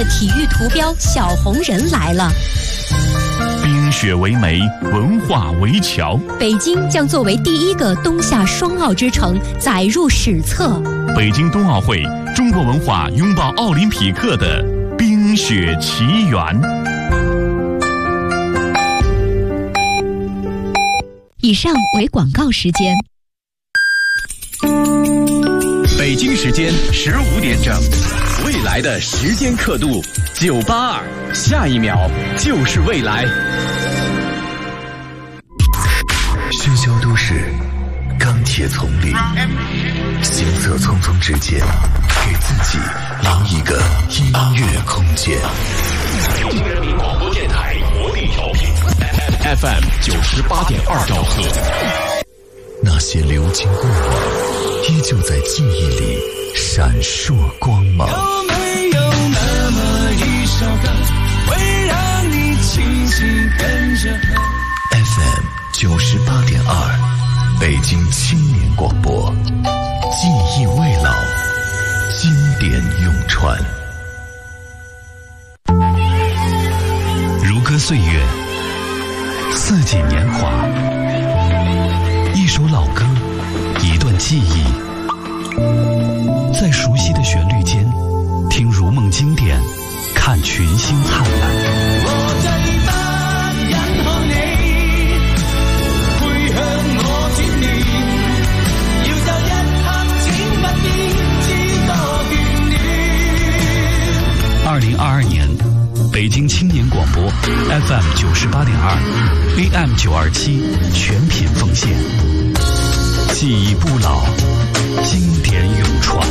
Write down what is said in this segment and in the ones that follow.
的体育图标小红人来了。 冰雪为媒，文化为桥。 北京将作为第一个冬夏双奥之城载入史册。 北京冬奥会，中国文化拥抱奥林匹克的冰雪奇缘。 以上为广告时间。 北京时间15点整，未来的时间刻度982，下一秒就是未来。 喧嚣都市，钢铁丛林，行色匆匆之间，给自己留一个音乐空间。 北京人民广播电台国力调频 FM 98.2兆赫。 那些流金过往，依旧在记忆里闪烁光芒。 有没有那么一首歌，会让你轻轻跟着 ？FM 98.2，北京青年广播，记忆未老，经典永传。 如歌岁月，四季年华，一首老歌，一段记忆，在熟悉的旋律间，听如梦经典，看群星灿烂。 我在發引向你，配向我轉念，要就一刻請不變，知多眷戀。 2022年，北京青年廣播 FM 98.2 AM 927全品奉獻，記憶不老，經典永傳。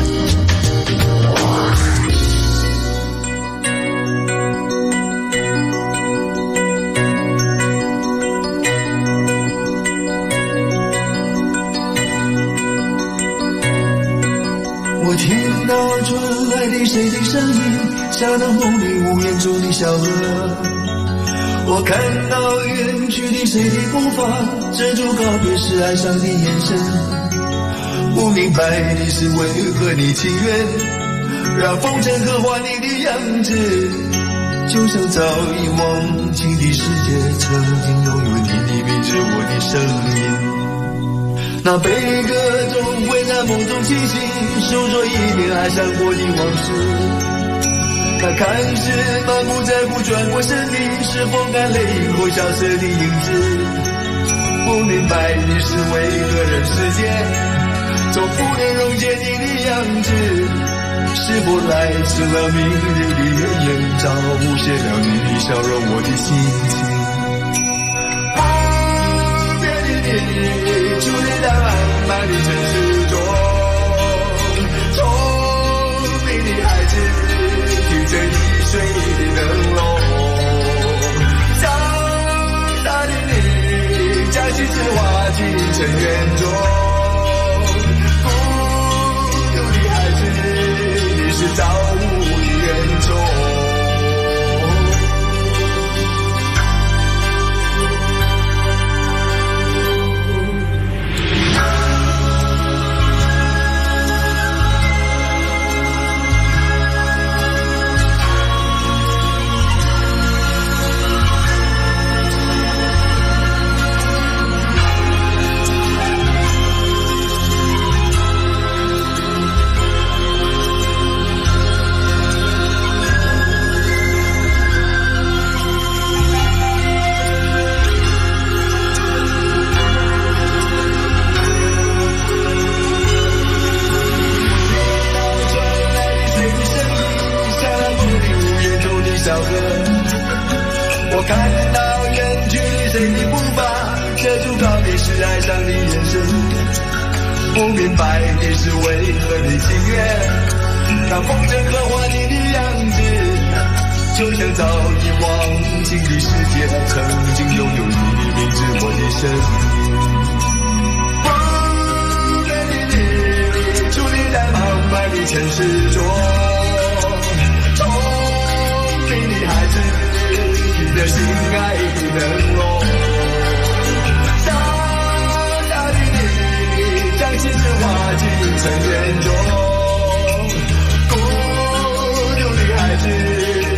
我聽到傳來的誰的聲音，像那夢裡無言中的小河。我看到遠去的誰的步伐，遮住告別時哀傷的眼神。不明白你是為何你情願讓風塵刻畫你的樣子，就像早已忘情的世界曾經擁有你的名字，我的聲音。那悲歌中會在夢中清醒，訴說一遍愛上過的往事。那看似滿不在乎轉過身的，是風乾淚後消失的影子。不明白你是為何人世間總不能溶解你的樣子，是否來自了明日的遠遠，照無限了你的笑容，我的心情。不變的你矗立在漫漫的城市中，聰明的孩子提着易碎的燈籠，長大的你將心事化進塵緣中，孤獨的孩子你是造物的恩寵。我看到遠去的誰的步伐，遮住告別時哀傷的眼神。不明白你是為何你情願讓風箏刻畫你的樣子，就像早已忘情的世界曾經擁有你的名字，我的聲音。不變的你矗立在茫茫的城市中，聰明的孩子你的心愛的燈籠，長大的你將心事化進塵緣中，孤獨的孩子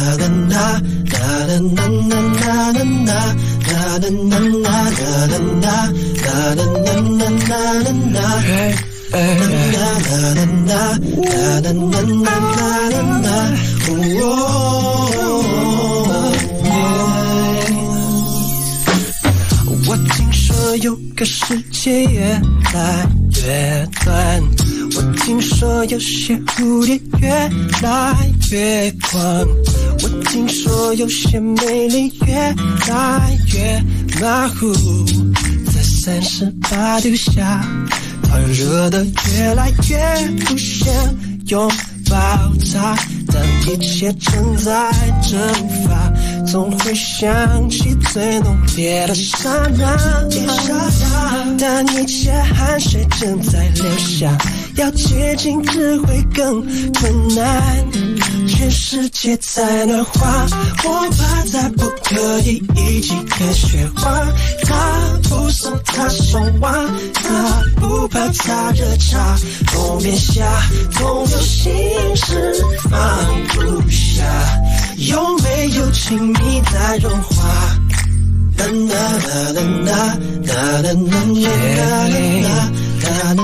我听说有个世界越来越短，我听说有些蝴蝶越来越狂，我听说有些美丽越来越马虎，在38度下团热的越来越不想拥抱它，当一切正在蒸发，总会想起最浓烈的刹那，但一切汗水正在流下，要接近只会更困难，全世界在暖化，我怕再不可以一起看雪花，他不送他送花，他不怕他热茶，冬眠下总有心事放不下，有没有亲密在融化，啦啦啦啦啦啦啦啦啦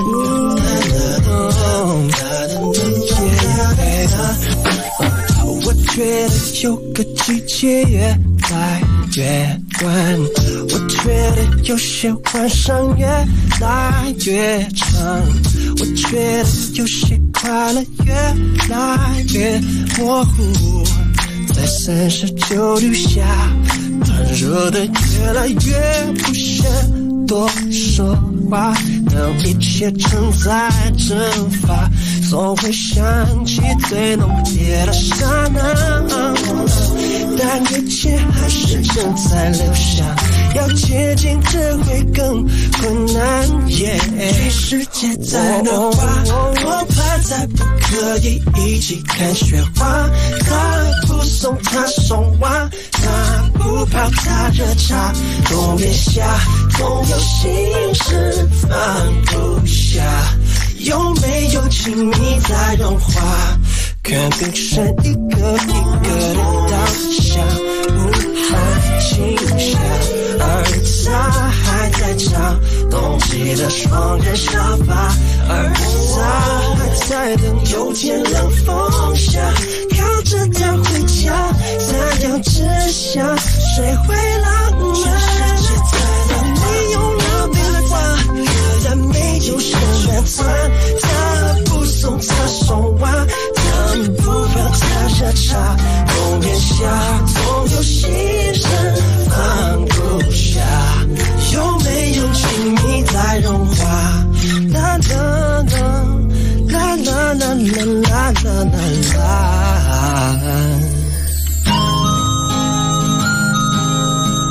啦，我觉得有个季节越来越短，我觉得有些晚上越来越长，我觉得有些快乐越来越模糊，在39度下团热的越来越不想多说话，当一切正在蒸发，总会想起最浓烈的刹那，但一切还是正在留下，要接近只会更困难，全世界在暖化，我怕再不可以一起看雪花，他不送他送花，他不泡他热茶，冬眠下总有心事放不下，有没有亲密在融化，看冰山一个一个的倒下，不怕倾下，而他还在找冬季的双人沙发，而他还在等有天冷风下，靠着他回家，太阳之下谁会浪漫，没有了变化，可然没有什么酸，他不送他送花，他不泡他热茶，冬眠下总有心事放不下，有没有亲密在融化，啦啦啦啦啦啦啦啦啦啦。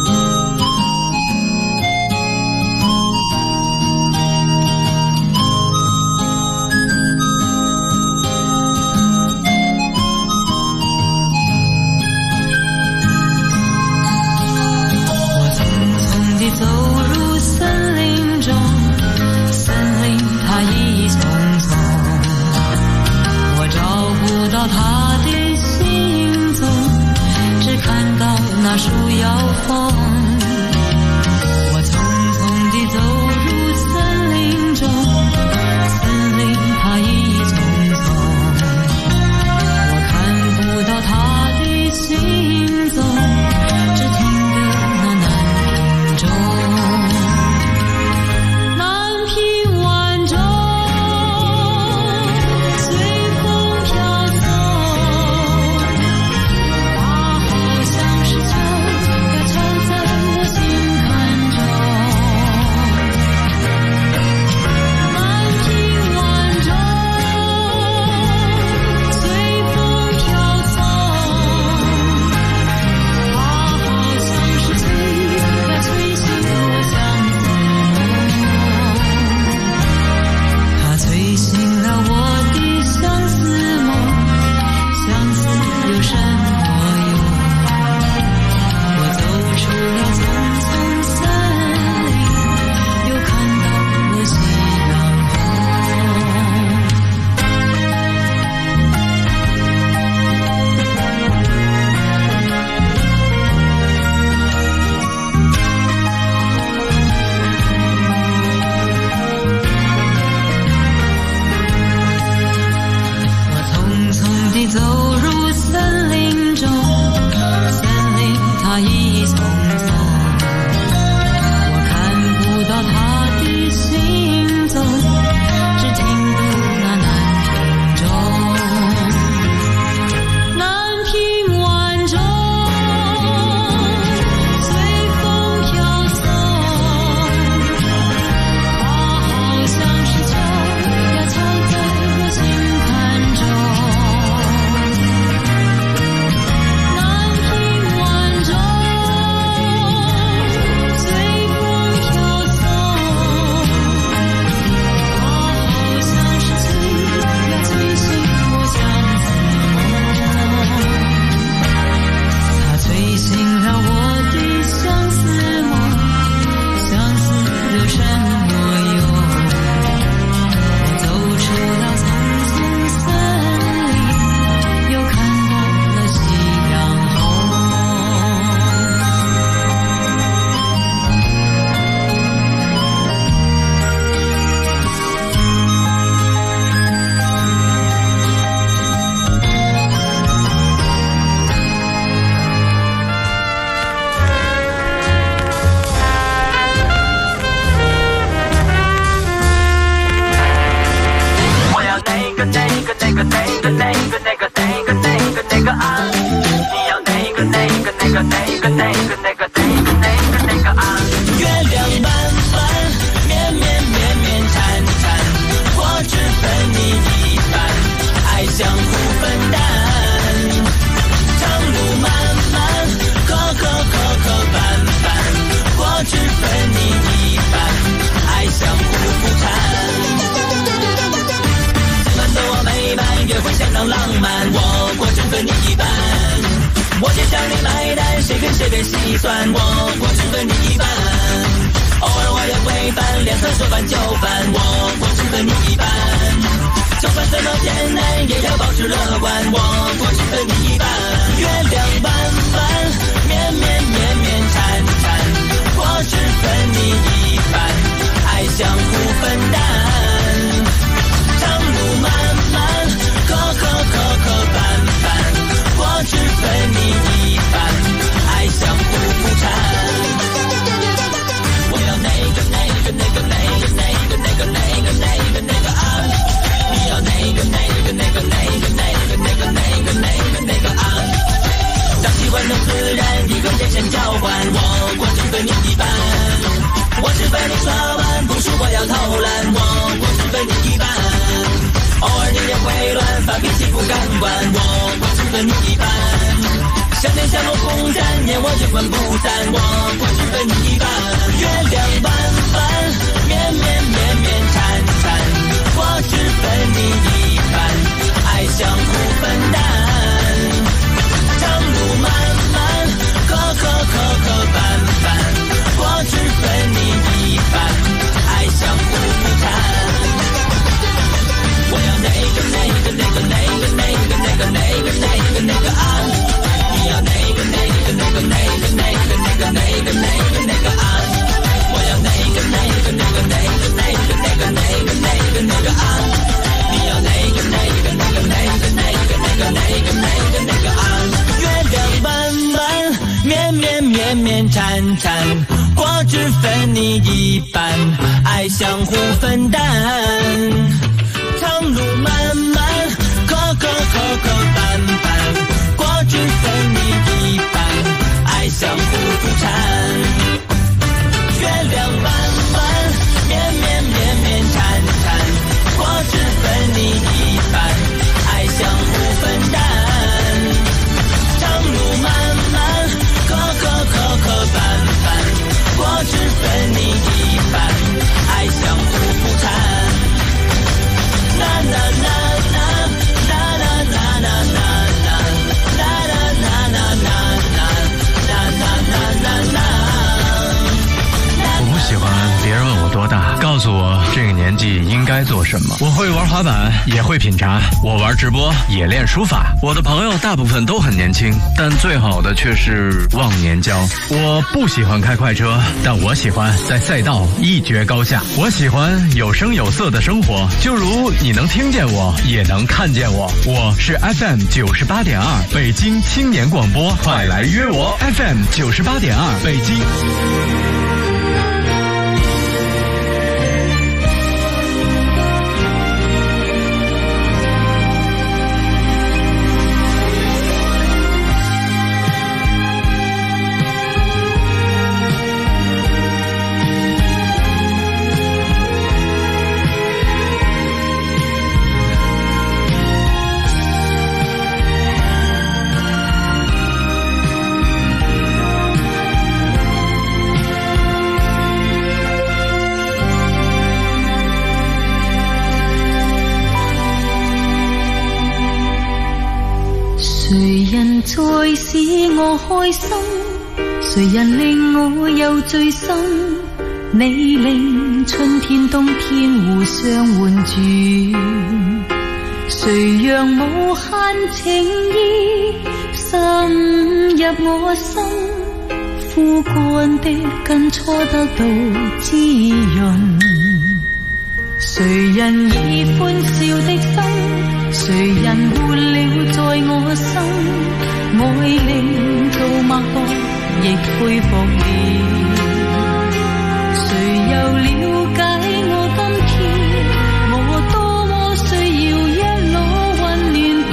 我会玩滑板，也会品茶，我玩直播，也练书法。我的朋友大部分都很年轻，但最好的却是忘年交。我不喜欢开快车，但我喜欢在赛道一决高下。我喜欢有声有色的生活，就如你能听见我，也能看见我。我是 FM 98.2北京青年广播，快来约我 FM 98.2北京。 再使我開心，誰人令我又醉心？你令春天冬天互相換轉，誰讓無限情意滲入我心？枯乾的根初得到滋潤，誰人以歡笑的心？誰人活了在我心？愛令到脈搏亦恢復了，誰又了解我今天？我多麼需要一縷溫暖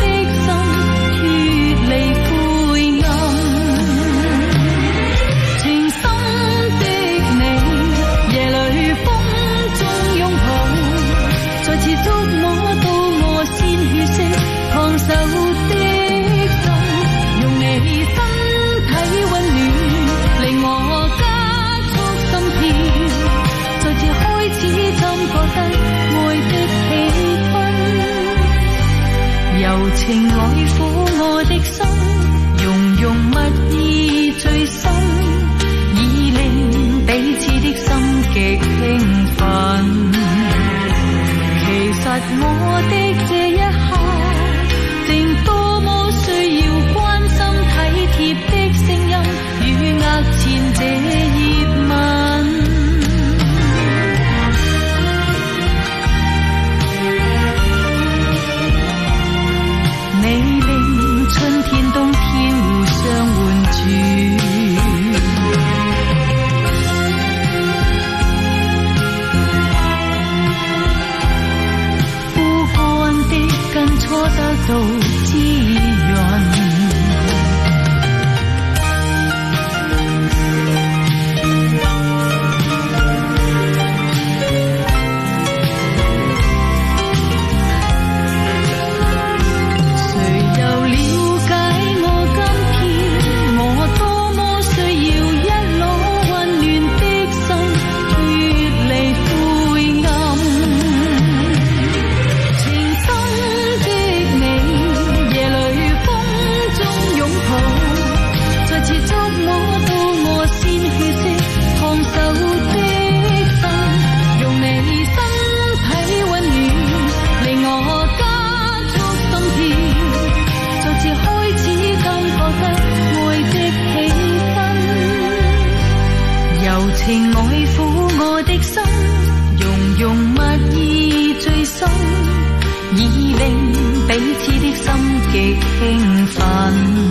情愛撫我的心，融融蜜意最深，已令彼此的心極興奮。其實我的這一刻，正多麼需要關心體貼的聲音，與額前這熱吻。你令春天冬天互相換住，枯乾的根初得到滋潤。情愛撫我的心，融融蜜意最深，已令彼此的心極興奮。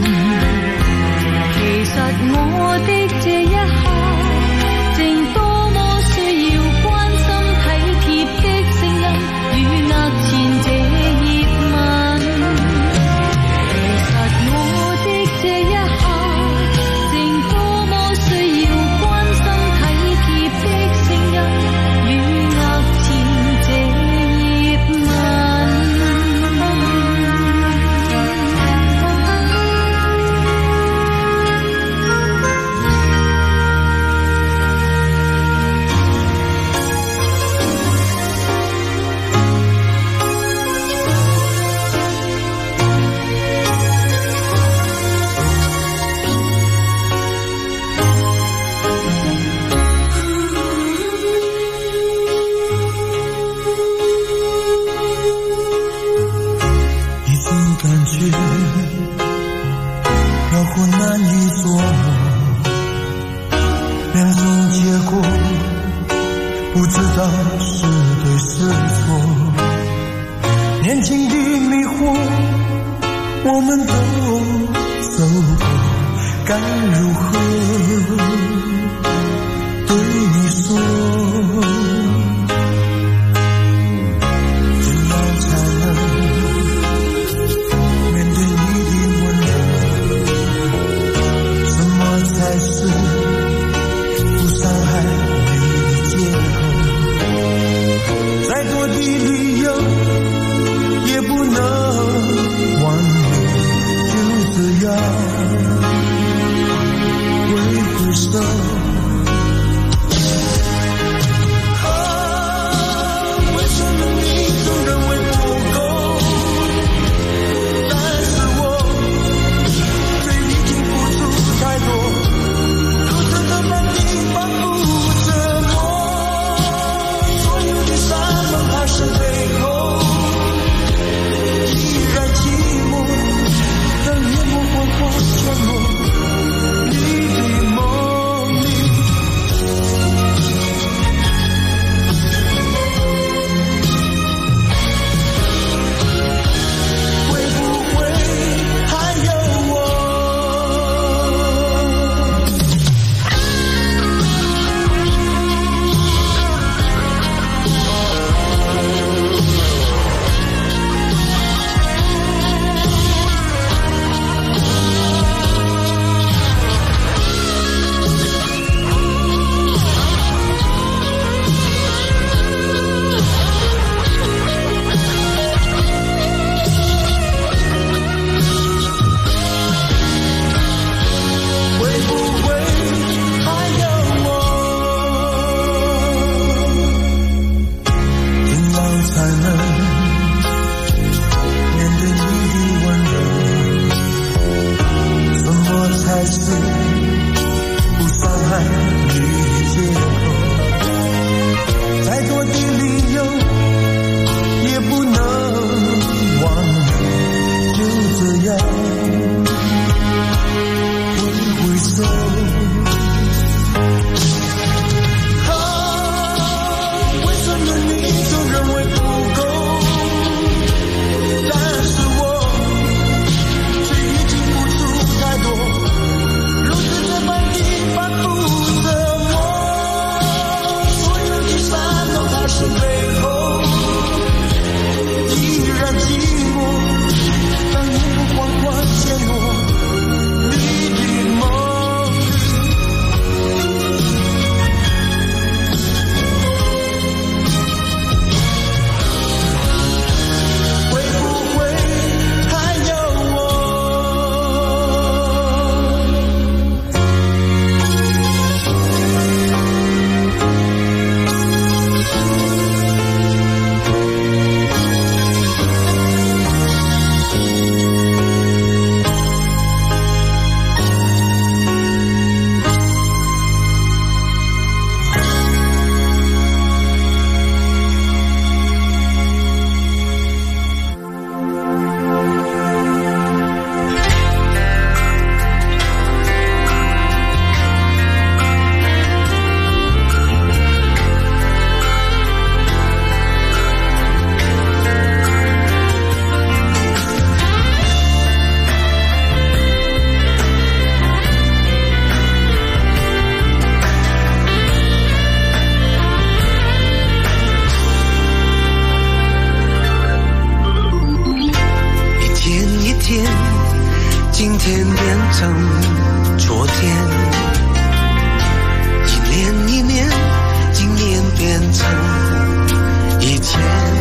其實我的這一刻，正多麼需要關心體貼的聲音，與額前這熱吻。其實我的這一刻，正多麼需要關心的聲音，與額前這熱吻。 才能面对你的天变成昨天，一年一年，今年变成以前，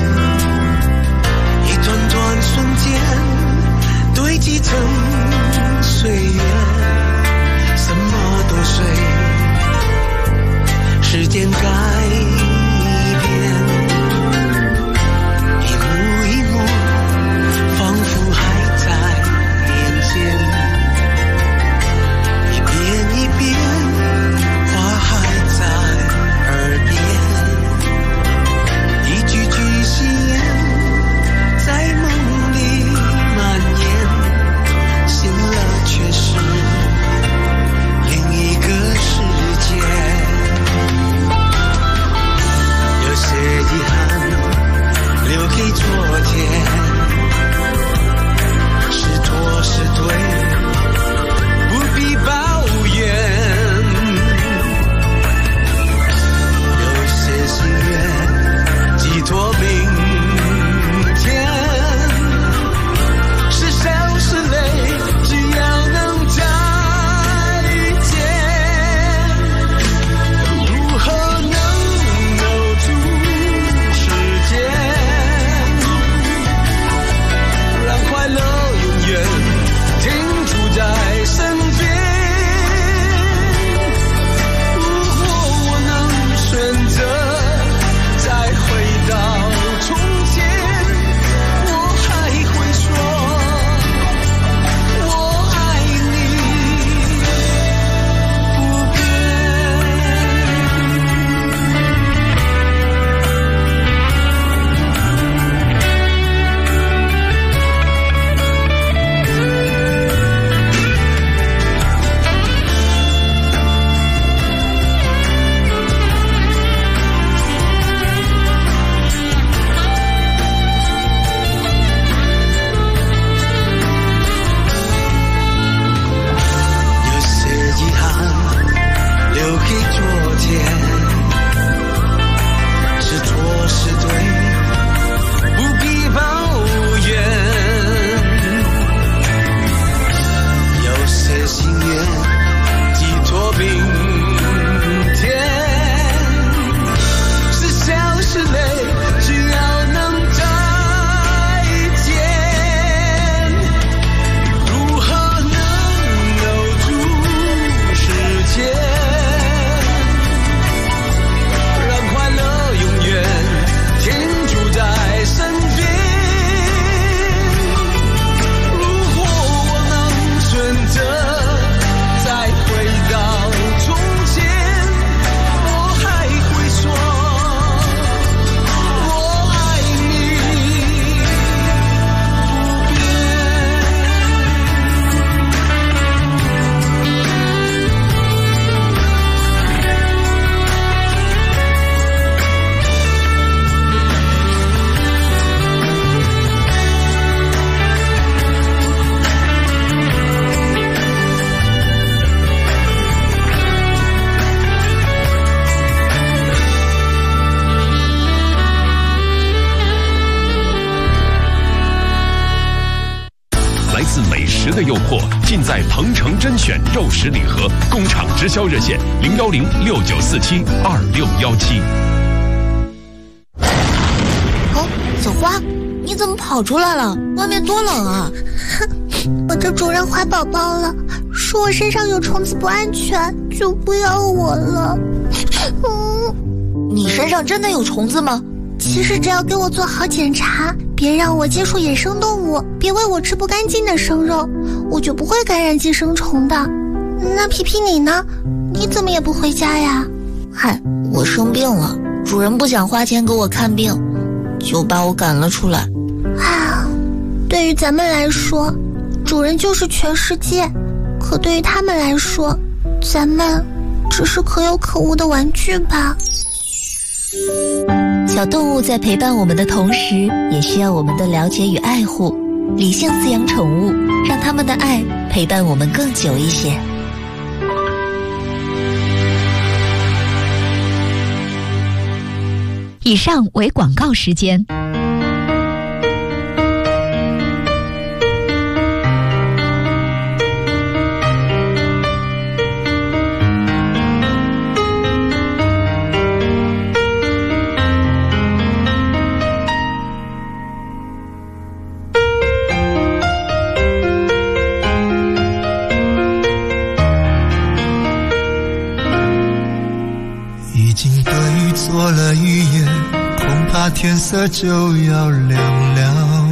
一段段瞬间堆积成岁月，什么都随时间改变，一幕一幕仿佛还在眼前，一遍一遍话还在耳边，一句句心言在梦里蔓延，醒了却是另一个世界。有些遗憾留给昨天，是错是对不必抱怨，有些心愿寄托明天，是笑是泪只要能再见，如何能留住时间，让快乐永远停驻在身边。如果我能选择再回到从前，我还会说我爱你不有些遗憾留给昨天，是错是对不必抱怨，有些心愿寄托明天，是笑是泪只要能再见，如何能留住时间，让快乐永远停驻在身边。如果我能选择再回到从前，我还会说我爱你不来自美食的诱惑，尽在鹏城甄选肉食礼盒，工厂直销热线01069472617。 哦，小花，你怎么跑出来了？外面多冷啊！ 我的主人怀宝宝了，说我身上有虫子不安全，就不要我了。 你身上真的有虫子吗？ 其实只要给我做好检查，别让我接触野生动物，别喂我吃不干净的生肉，我就不会感染寄生虫的。那皮皮你呢？你怎么也不回家呀？ 嗨，我生病了，主人不想花钱给我看病，就把我赶了出来。 啊，对于咱们来说，主人就是全世界，可对于他们来说，咱们只是可有可无的玩具吧。 小动物在陪伴我们的同时，也需要我们的了解与爱护。理性饲养宠物，让他们的爱陪伴我们更久一些。以上为广告时间。 色就要亮了。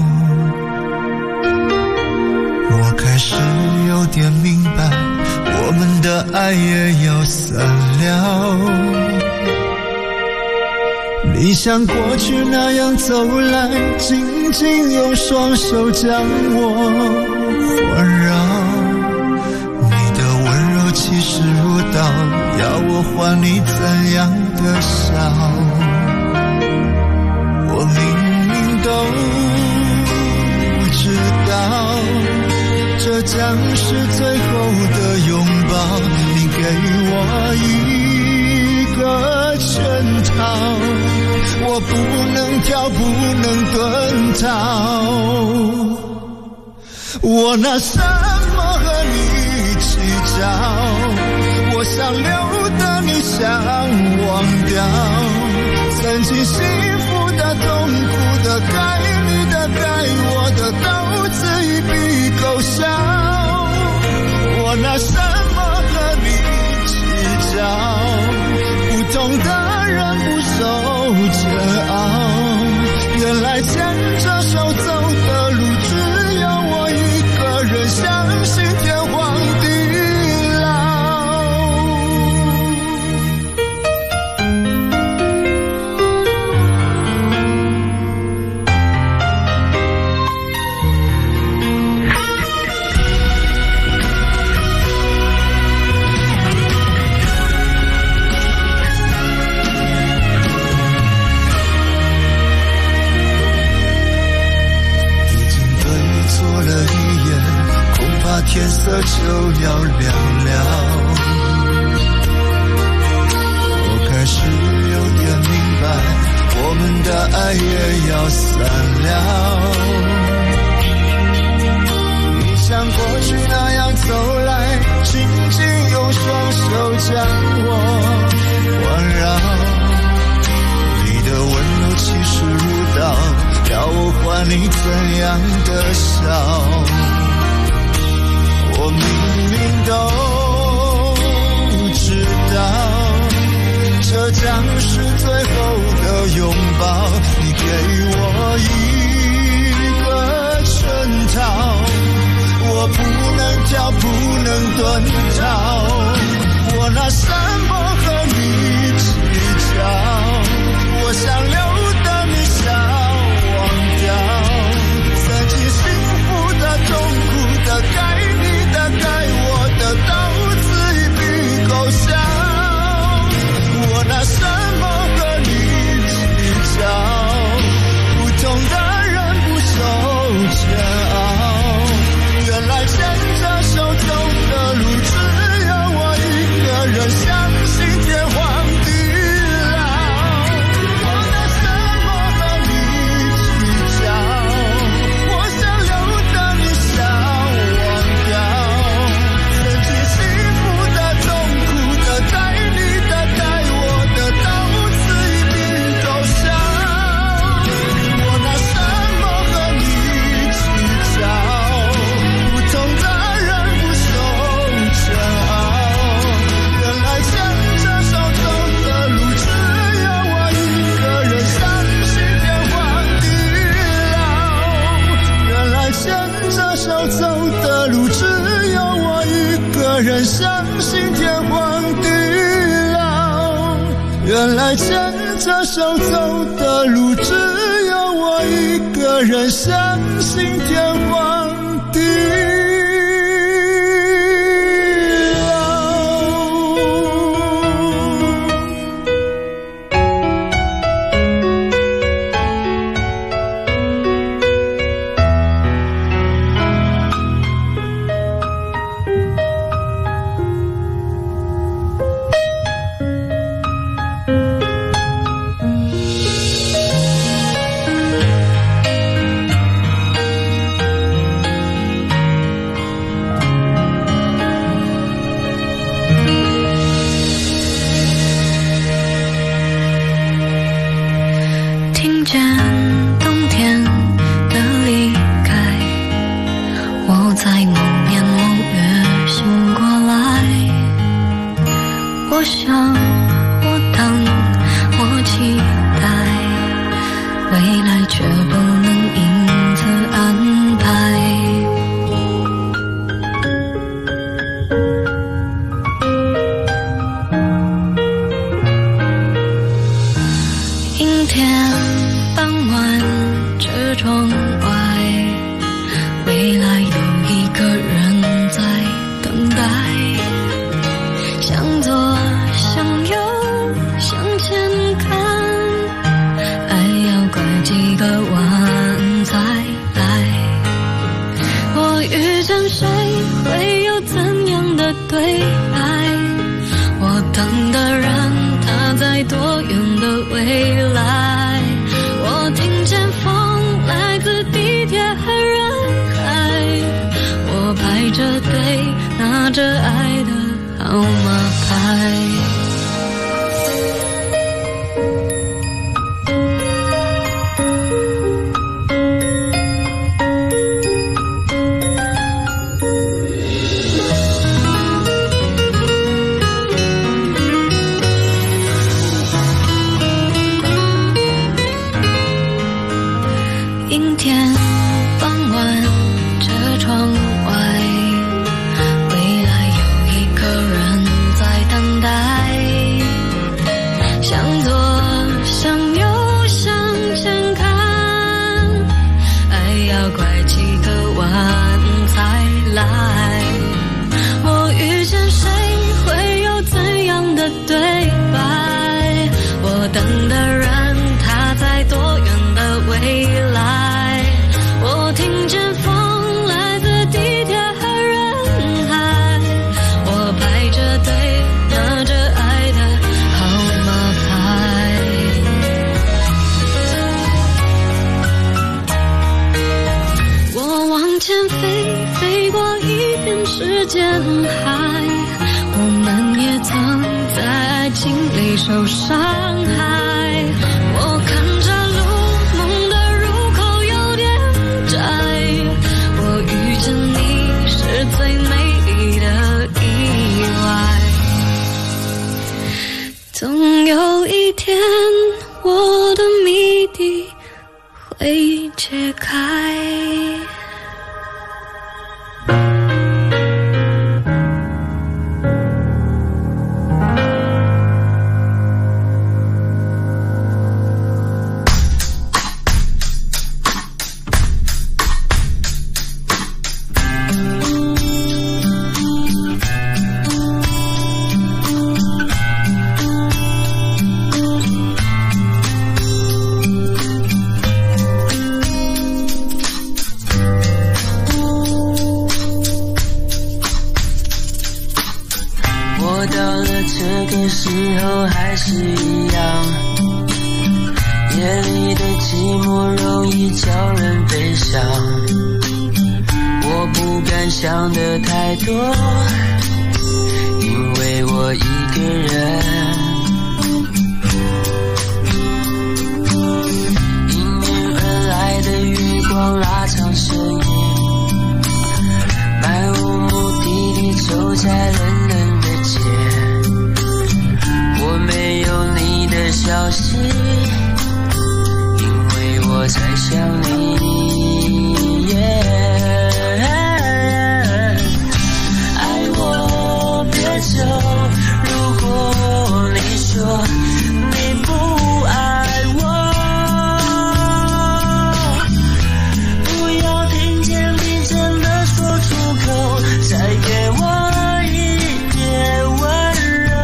我开始有点明白，我们的爱也要散了。你像过去那样走来，紧紧用双手将我环绕，你的温柔气势如刀，要我还你怎样的笑？我明明都知道，这将是最后的拥抱，你给我一个圈套，我不能跳，不能遁逃。我拿什么和你计较？我想留的你想忘掉，曾经幸福的痛苦的该你的该我的都自一笔勾销。我拿什么和你计较？不同的人不受煎熬，原来牵着手走的路只有我一个人，相信天荒地天色就要亮了。我开始有点明白，我们的爱也要散了。你像过去那样走来，紧紧用双手将我环绕，你的温柔气势如刀，要我还你怎样的笑？我明明都知道，这将是最后的拥抱，你给我一个圈套，我不能跳，不能遁逃。我拿什么和你计较？我想留的你想忘掉，曾经幸福的痛苦的该该我的都自一笔勾销。我拿什么和你计较？不同的人不受煎熬，原来牵着手走的路只有我一个人，相信天荒地老。我拿什么和你计较？我想留的你想忘掉，人相信天荒地老，原来牵着手走的路只有我一个人，相信天荒地车窗外，未来有一个人在等待，向左向右向前看，爱要拐几个弯才来。我遇见谁会有怎样的对白，我等的人他在多远的未来，我听见风来自地铁和人海，我排着队拿着爱的号码牌。阴天傍晚，车窗外，未来有一个人在等待，向左向右向前看，爱要拐几个弯才来。我遇见谁会有怎样的对白，我等的人他在多远的未来，我听见风来自地铁和人海，我排着队拿着爱的号码牌。我往前飞，飞过一片时间海，我们也曾在爱情里受伤害，我看着路梦的入口有点窄，我遇见你是最美丽的意外，总有一天我的谜底会解开。 这个时候还是一样，夜里的寂寞容易叫人悲伤，我不敢想的太多，因为我一个人，迎面而来的月光拉长身影，漫无目的地走在冷冷的街，我没有你的消息，因为我在想你、爱我别走，如果你说你不爱我，不要听见你真的说出口，再给我一点温柔，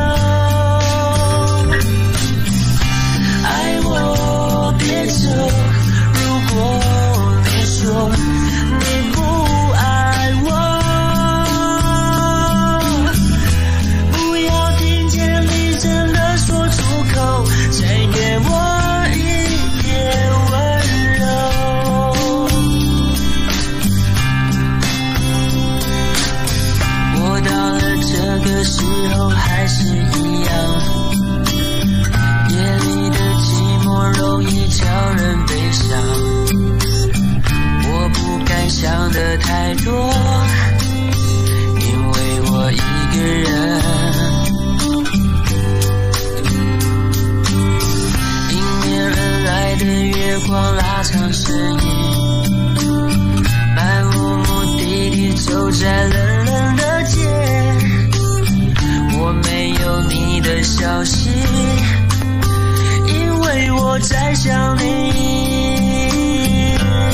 爱我别走，如果你说你不爱我，不要听见你真的说出口，再给我一点温柔。我到了这个时候还是一样，夜里的寂寞容易叫人悲伤，我不敢想的太多，因为我一个人，迎面而来的月光拉长身影，漫无目的地走在冷冷的街，我没有你的消息，因为我在想你。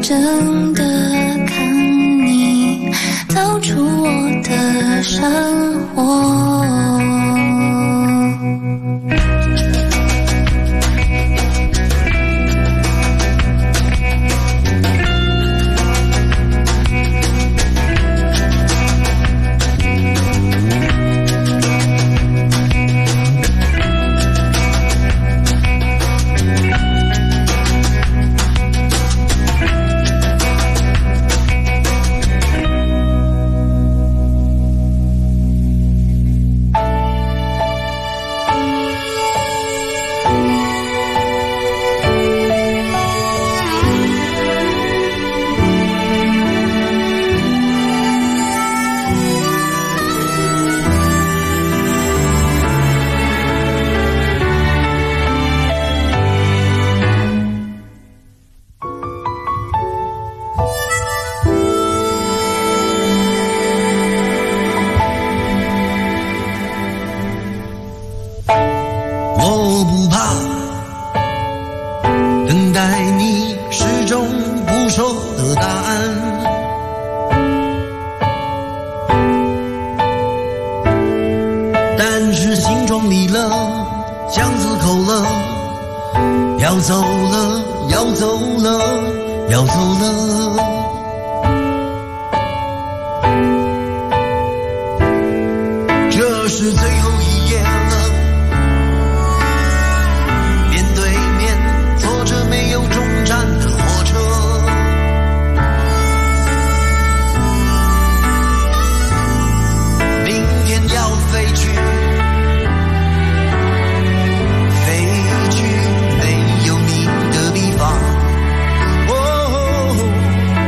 真的看你走出我的生活。 飞去没有你的地方。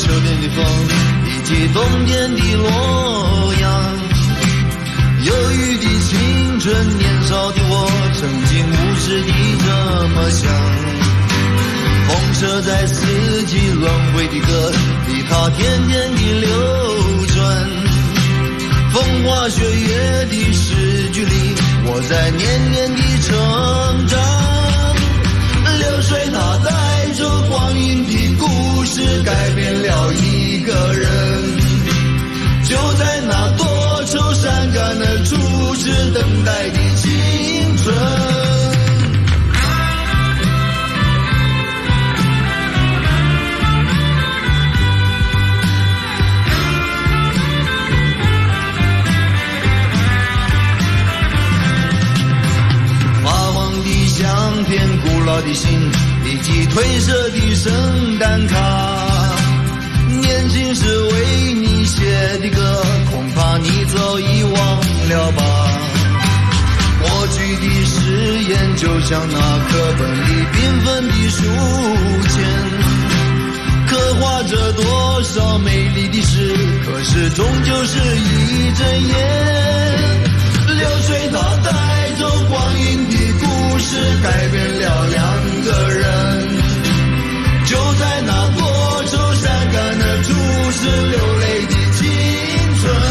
天的风，以及冬天的洛阳。忧郁的青春，年少的我，曾经无知地这么想。风车在四季轮回的歌里，它天天地流转。风花雪月的诗句里，我在年年地成长。流水它带着光阴的故事，改变了一个人。就在那多愁善感的初次等待的青春。发黄的相片，古老的信，以及褪色的圣诞卡。年轻时为你写的歌，恐怕你早已忘了吧。过去的誓言就像那课本里缤纷的书签，刻画着多少美丽的事，可是终究是一阵烟。流水它带走光阴的故事，改变了两个人。就在那多愁善感的初次流泪的青春。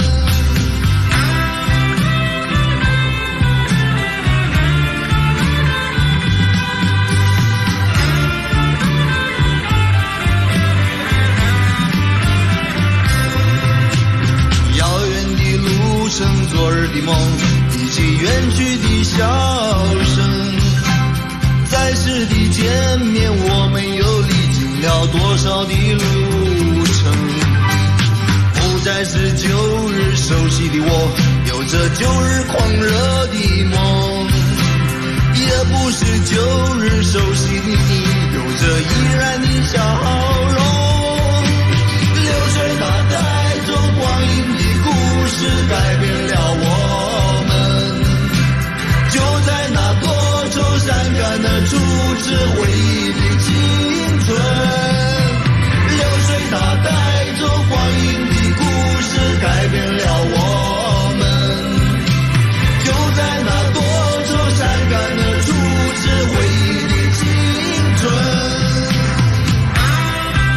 遥远的路程，昨日的梦，以及远去的笑声。在世的见面，我们又历经了多少的路程。不再是旧日熟悉的我，有着旧日狂热的梦，也不是旧日熟悉的你，有着依然的笑容。流水它带走光阴的故事，改变了我们。就在那多愁善感的初次回忆的青春。流水它带走光阴的故事，改变了我们。就在那多愁善感的初次回忆的青春。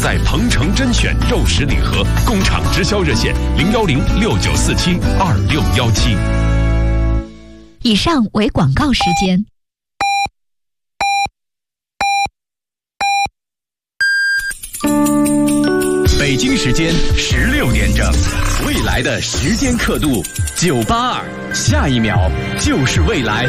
在鹏城甄选肉食礼盒，工厂直销热线01069472617。 以上为广告时间。 北京时间16点整，未来的时间刻度982，下一秒就是未来。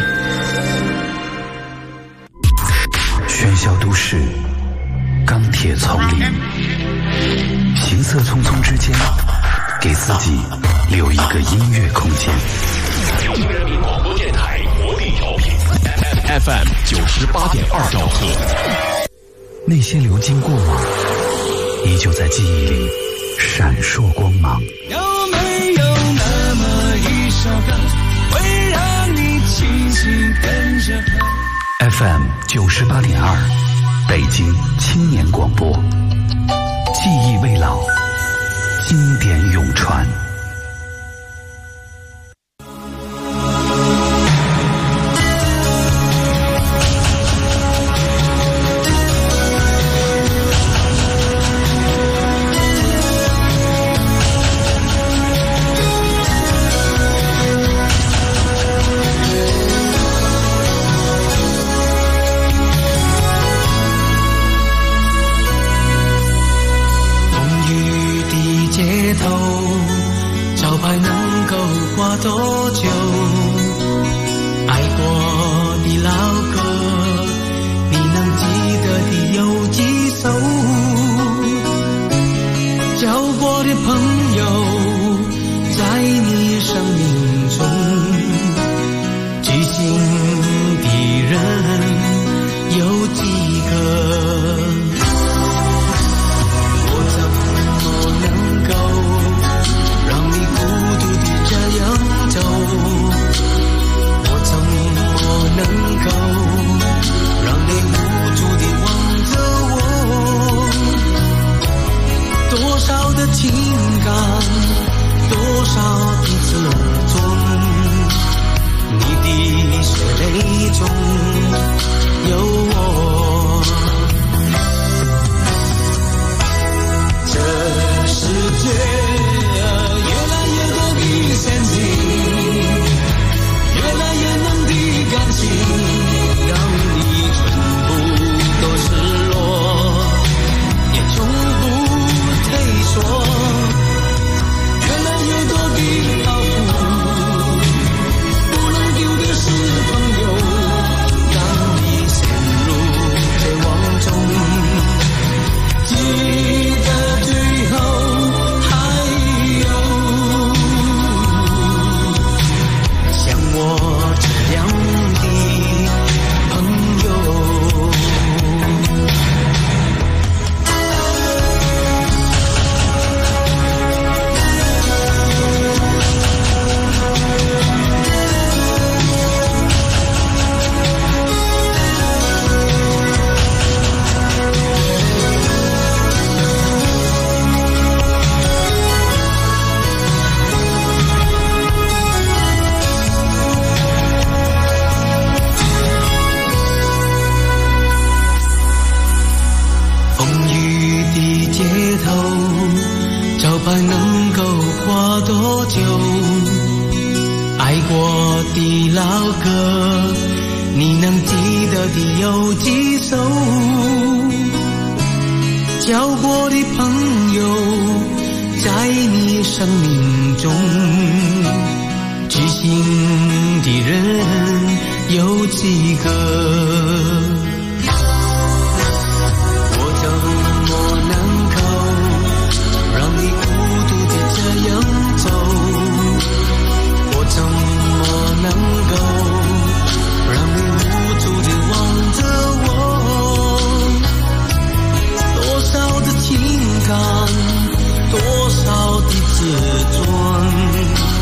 喧嚣都市，钢铁丛林，行色匆匆之间，给自己留一个音乐空间。 北京人民广播电台国力调频 FM 98.2兆赫。 那些流金过往，依旧在记忆里闪烁光芒。 有没有那么一首歌，会让你轻轻跟着 ？FM 98.2，北京青年广播，记忆未老，经典永传。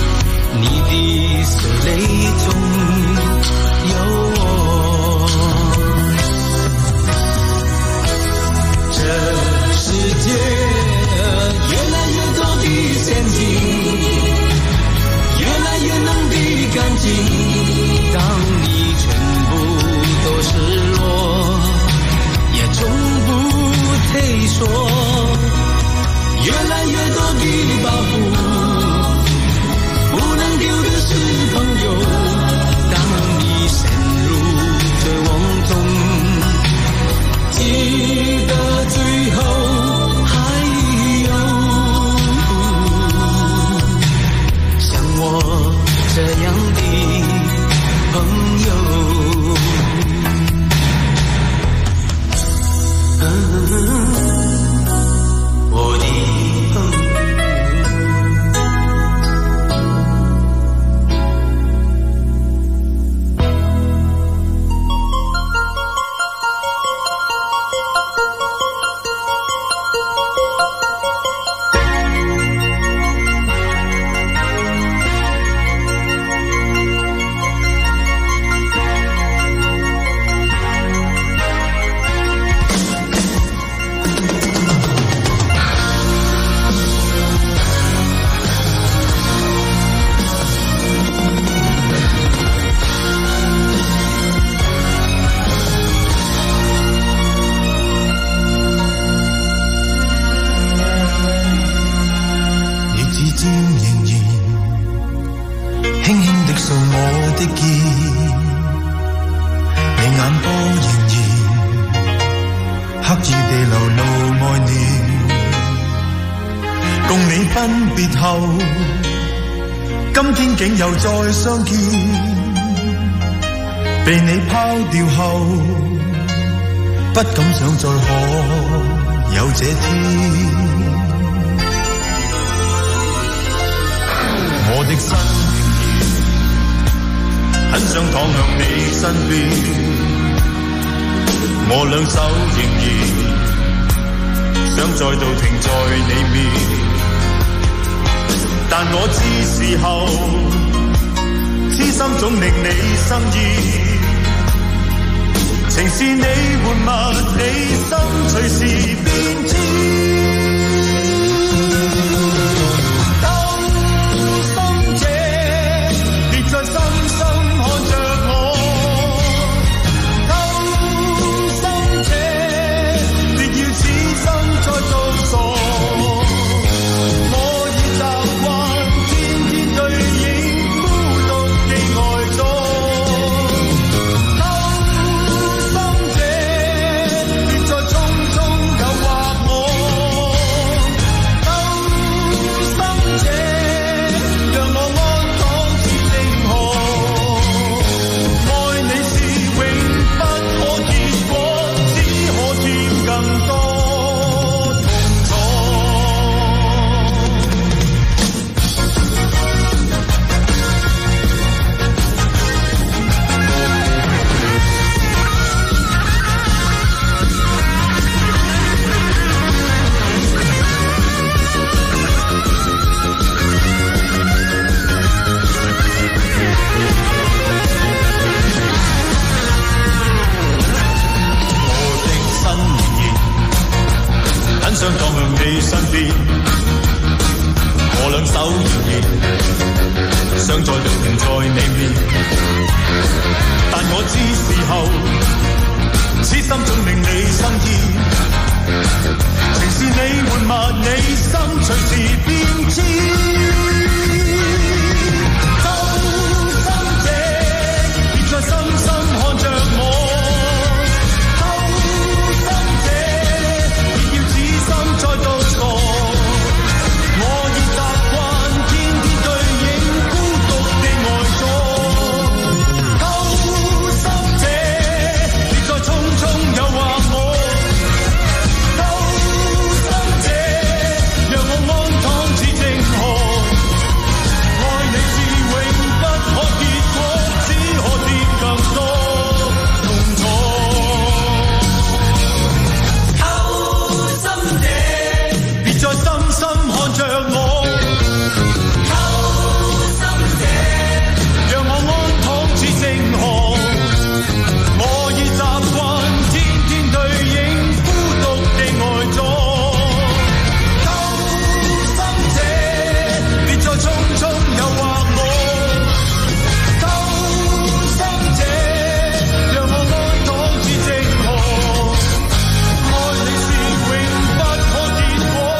你的色泪中有我。 的信我的意，你眼波仍然刻意地流露愛念，共你分別後，今天竟又再相見，被你拋掉後，不敢想再可有這天。我的心仍然很想躺向你身邊，我兩手仍然想再度停在你面，但我知時候痴心總令你生厭，情是你玩物，你心隨時變遷。想躺向你身邊，我兩手仍然想再度停在你面，但我知時候痴心總令你生厭，情是你玩物，你心隨時變遷。偷心者別再深深看着我，再度傻，我已習慣天天對影孤獨地呆坐。偷心者，別再匆匆誘惑我。偷心者，讓我安躺似靜河。愛你是永不可結果，只可添更多痛楚。再深深看着我，偷心者，讓我安躺似靜河。我已習慣天天對影孤獨地呆坐。偷心者，別再匆匆誘惑我。偷心者，讓我安躺似靜河。愛你是永不可結果。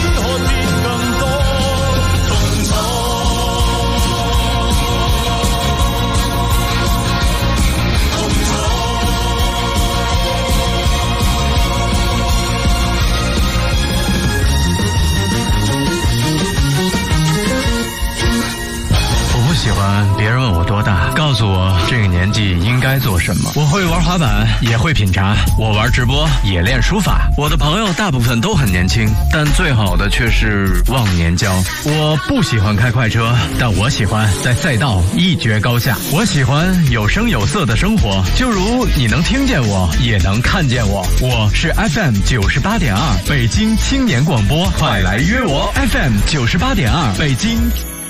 喜欢别人问我多大，告诉我这个年纪应该做什么。我会玩滑板，也会品茶，我玩直播，也练书法。我的朋友大部分都很年轻，但最好的却是忘年交。我不喜欢开快车，但我喜欢在赛道一决高下。我喜欢有声有色的生活，就如你能听见我，也能看见我。我是 FM 98.2北京青年广播，快来约我 FM 98.2北京。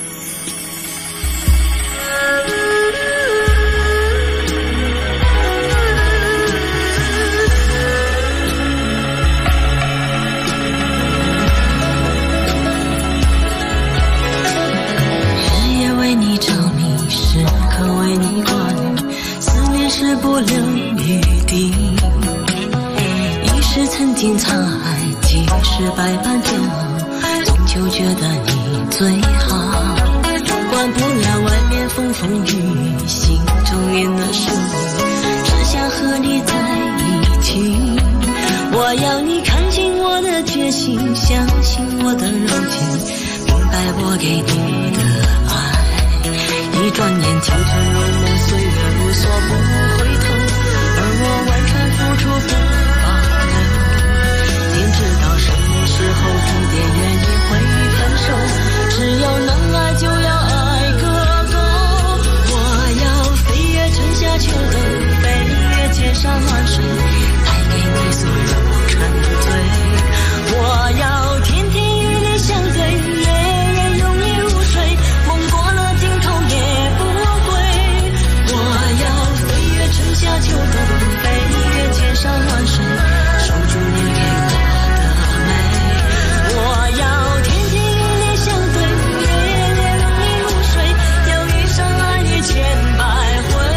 不留余地，一时曾经沧海，几时百般煎熬，终究觉得你最好。管不了外面风风雨雨，心中念的是你，只想和你在一起。我要你看清我的决心，相信我的柔情，明白我给你的爱。一转眼青春如梦，岁月如梭不回头，而我完全付出不保留。天知道什么时候注定愿意会分手，只要能爱就要爱个够。我要飞越春夏秋冬，飞越千山万水，带给你所有沉醉。我要天天与你相对，夜夜拥你入睡，梦过了尽头也不归。我要飞越春夏秋冬，飞越千山万水，守住你给我的美。我要天天与你相对，夜夜拥你入睡，要一生爱你千百回。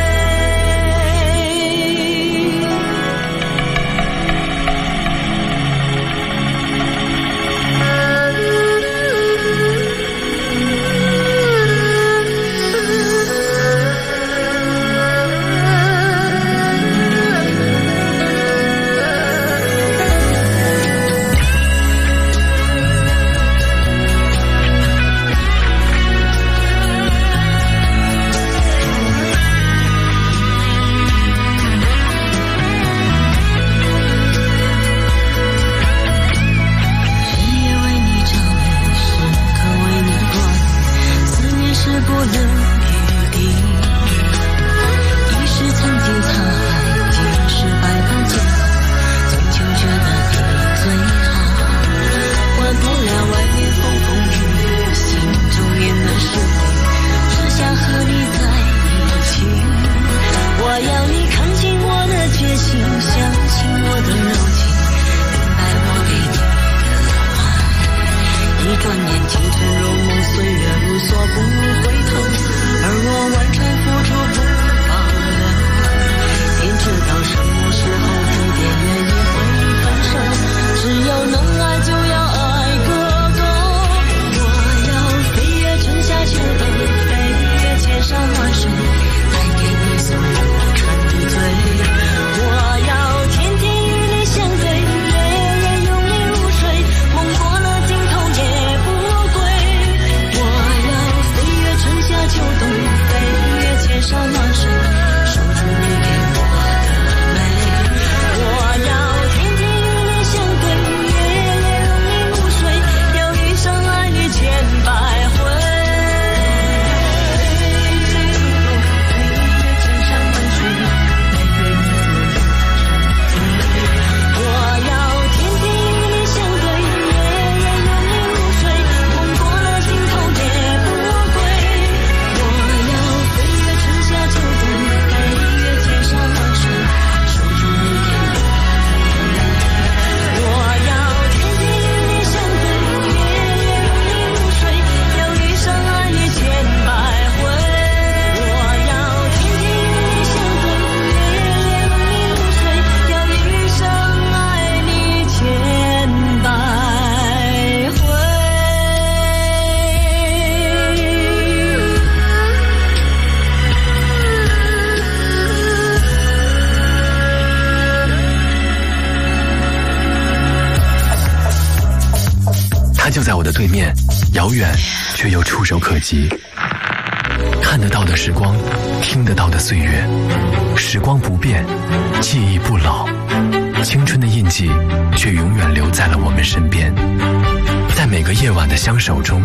就在我的对面，遥远却又触手可及。看得到的时光，听得到的岁月，时光不变，记忆不老，青春的印记却永远留在了我们身边。在每个夜晚的相守中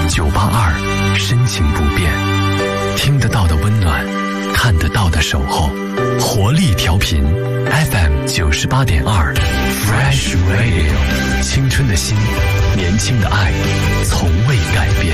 ，982深情不变，听得到的温暖，看得到的守候，活力调频 FM 98.2 Fresh Radio， 青春的心，年轻的爱，从未改变。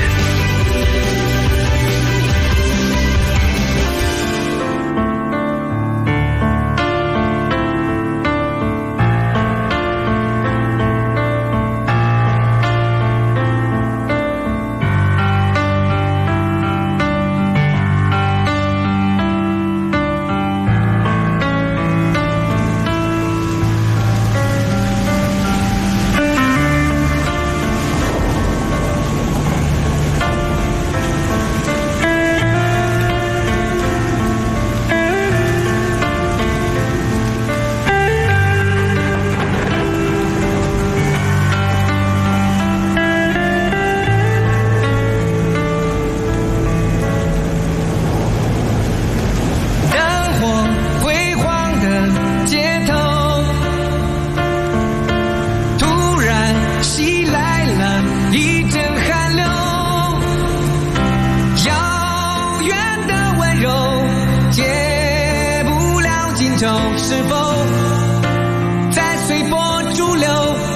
周是否在随波逐流？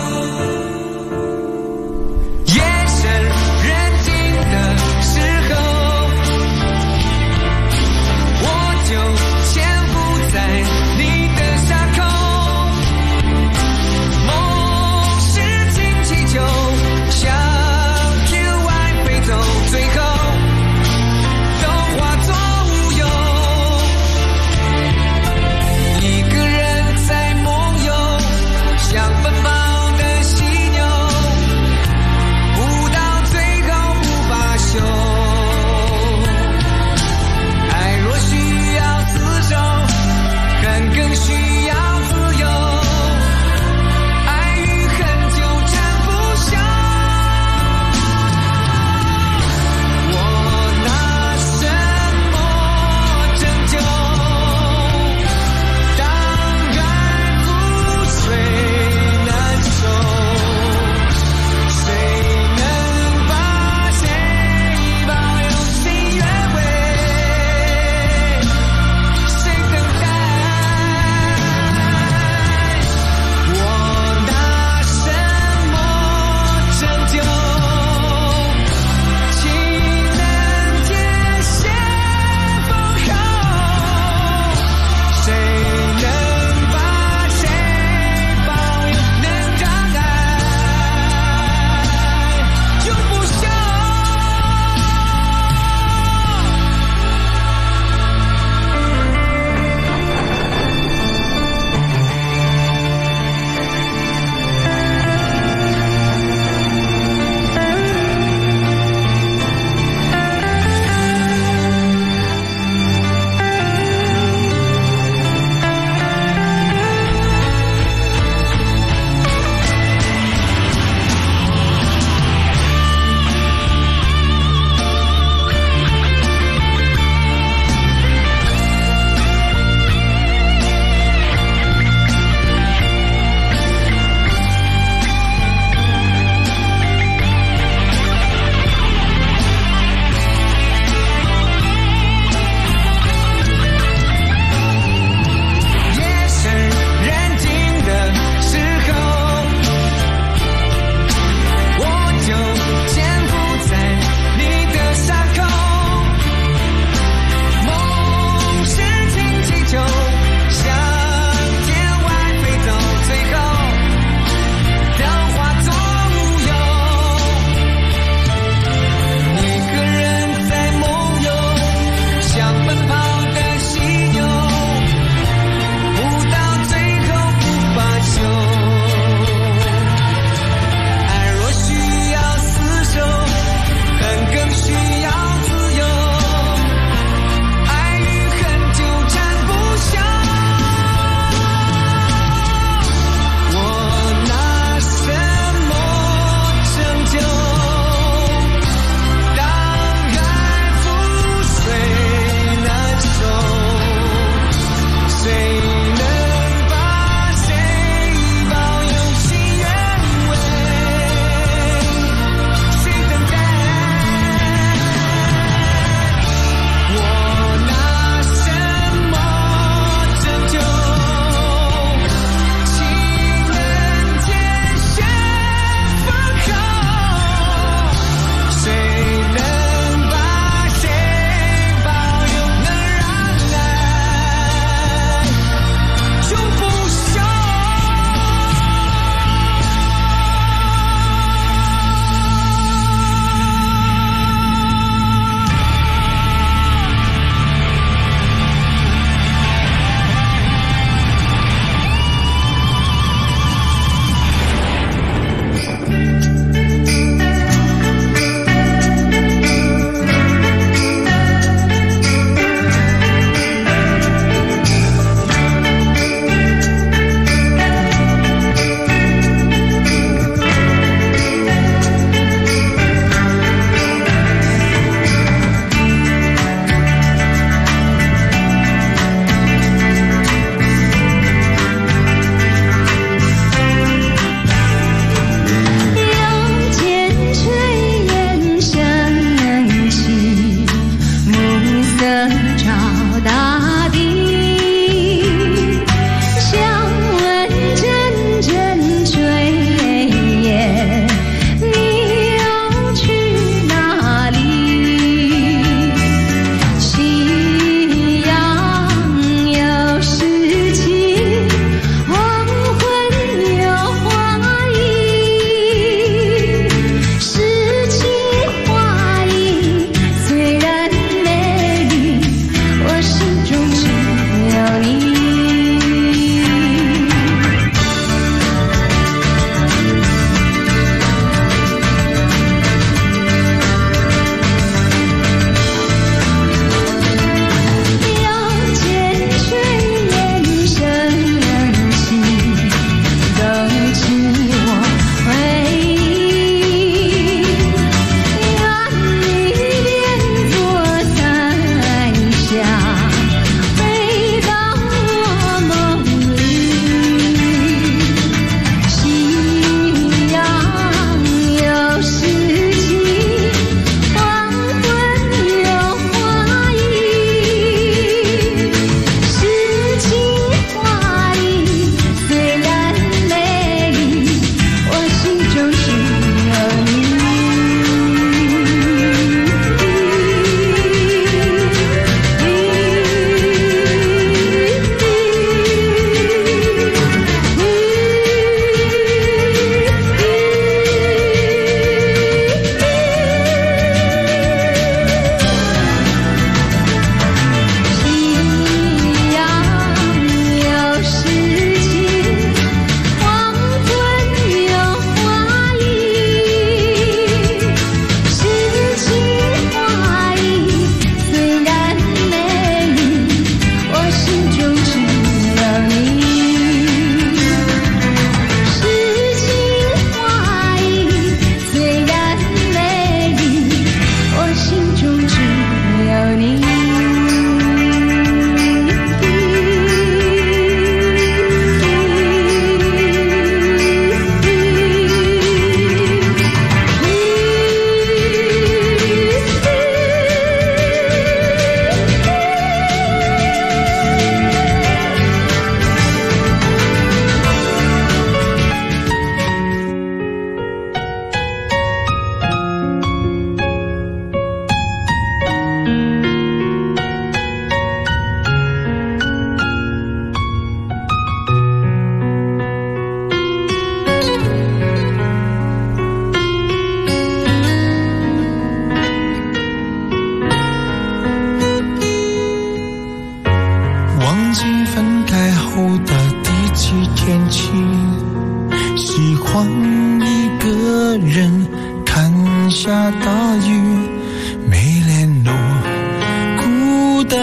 夜深人静的时候，我就潜伏在你的下口，梦是氢气球，向天外飞走，最后都化作无忧。一个人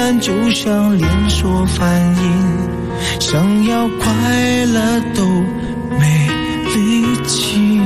感就像连锁反应，想要快乐都没力气。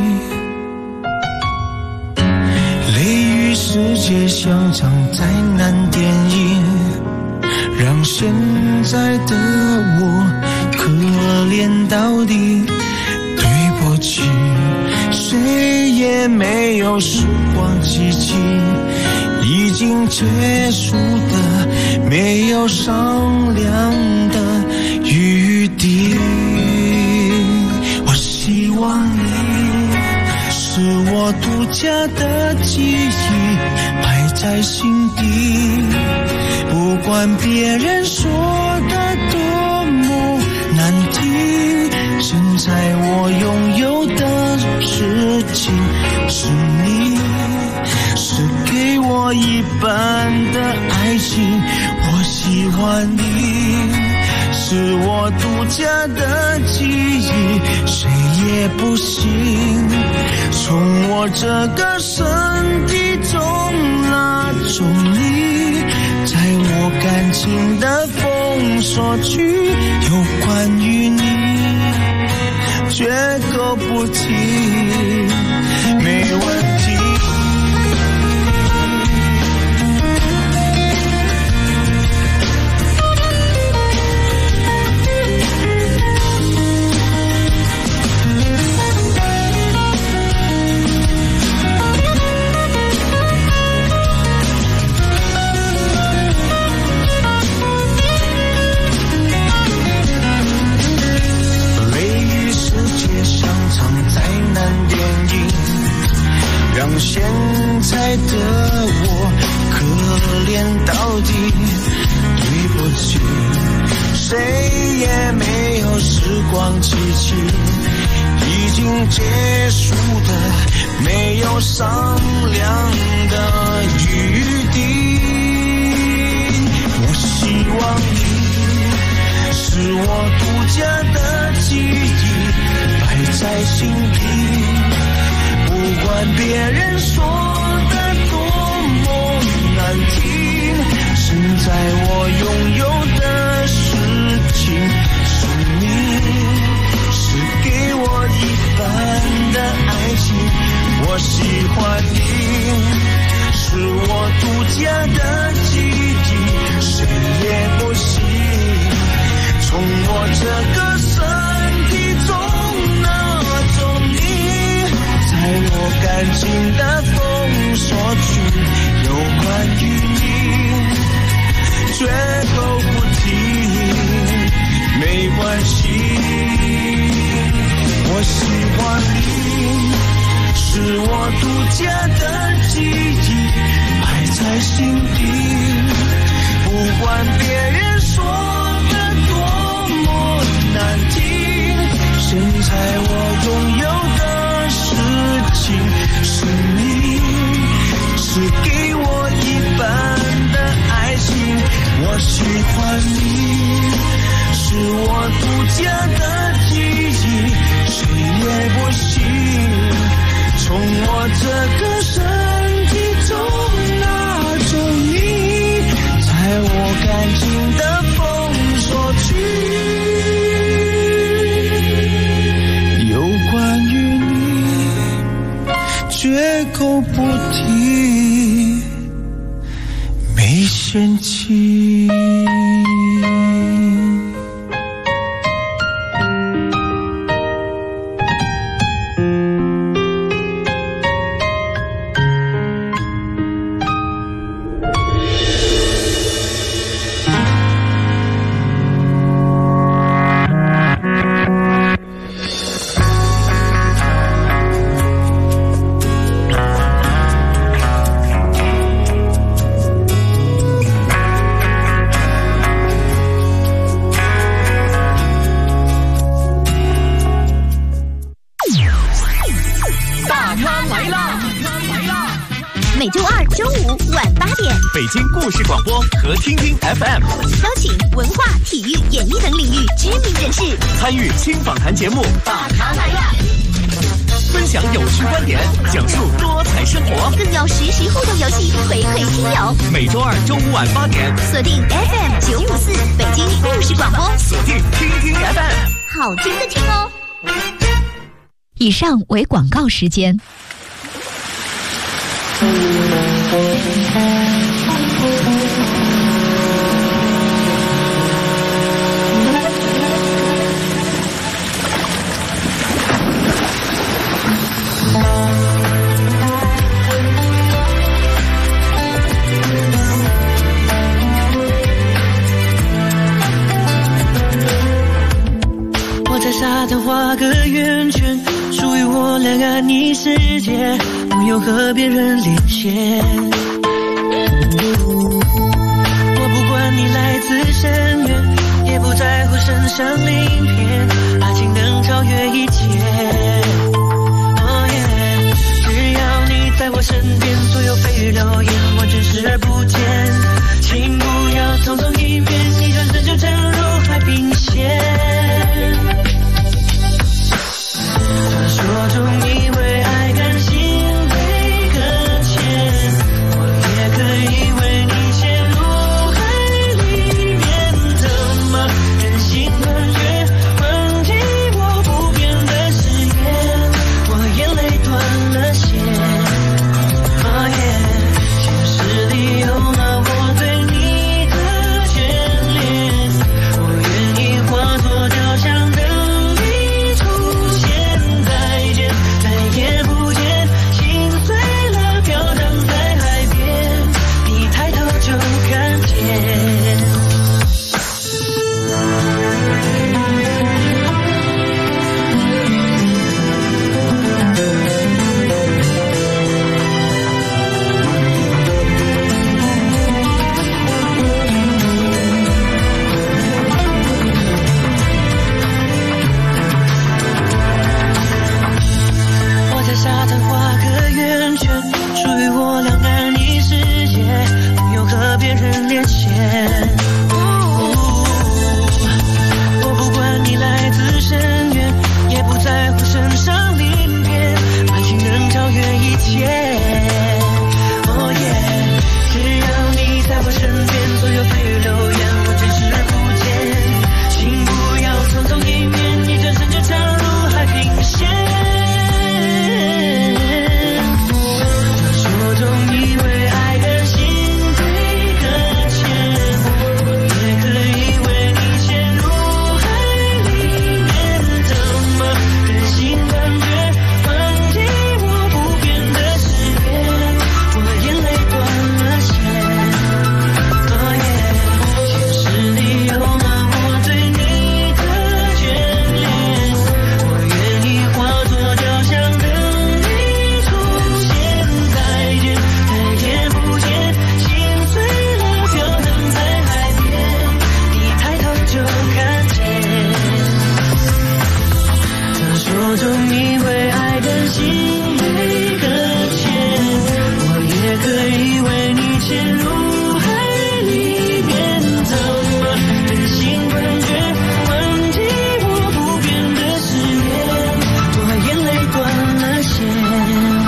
雷雨世界像场灾难电影，让现在的我可怜到底。对不起，谁也没有时光机器，已经结束的没有商量的余地。我希望你是我独家的记忆，摆在心底，不管别人说的多么难听，现在我拥有的事情是你，是给我一半的爱情。我喜欢你，是我独家的记忆，谁也不行从我这个身体中拿走你，在我感情的封锁区，有关于你绝口不提，没问题。让现在的我可怜到底，对不起，谁也没有时光机器，已经结束的没有商量的余地。我希望你是我独家的记忆，摆在心底，不管别人说的多么难听，现在我拥有的事情是你，是给我一半的爱情。我喜欢你，是我独家的记忆，谁也不行从我这个身体中拿走你，在我感情的封锁区，有关于你绝口不提，没关系。我喜欢你，是我独家的记忆，摆在心底，不管别人说的多么难听，现在我拥有的事情是你，是给我一半的爱情。我喜欢你，是我独家的记忆，谁也不行从我这个身体中拿走你，在我感情的封锁区，有关于你绝口不提，没嫌弃。 北京故事广播和听听 FM 邀请文化、体育、演艺等领域知名人士参与轻访谈节目《大咖来了》， 分分享有趣观点，讲述多彩生活， 更有实时互动游戏回馈听友。 每周二中午晚8点， 锁定 FM 954北京故事广播， 锁定听听 FM， 好听的听哦。 以上为广告时间。 我在沙滩画个圆圈，属于我两岸一世界，不用和别人连线。我不管你来自深渊，也不在乎身上鳞片，爱情能超越一切。Oh yeah， 只要你在我身边，所有蜚语流言完全视而不见。请不要匆匆一面，一转身就沉入海平线。传说中以为爱甘心被搁浅，我也可以为你陷入海里面，怎么忍心断绝忘记我不变的誓言，我眼泪断了线。Oh yeah， 现实里有了我对你的眷恋，我愿意化作雕像等你出现。再也不见，心碎了飘荡在海边，你抬头就看见。我在沙滩画个圆圈，属于我两岸一世界，不用和别人连线。我不管你来自深渊，也不在乎身上鳞片，爱情能超越一切。Oh yeah， 只要你在我身边，所有蜚语流言完全视而不见。请不要匆匆一面，一转身就沉入海平线。中以为爱甘心被搁浅，我也可以为你陷入海里面，怎么忍心断绝忘记我不变的誓言，我眼泪断了线。Oh yeah， 现实里有了我对你的眷恋，我愿意化作雕像等你出现。再见，再也不见，心碎了飘荡在海边，你抬头就看见。传说中以为爱甘心被搁浅，我也可以为你潜入海里面，怎么忍心断绝忘记我不变的誓言，我眼泪断了线。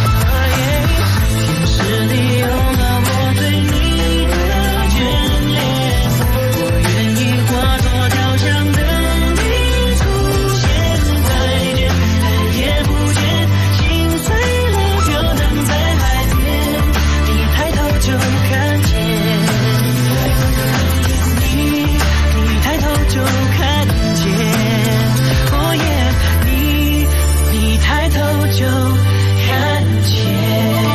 现实里有了我对你的眷恋，我愿意化作雕像等你出现。再见，再也不见，心碎了飘荡在海边，你抬头就看见。你抬头就看见。Oh yeah， 你抬头就看见。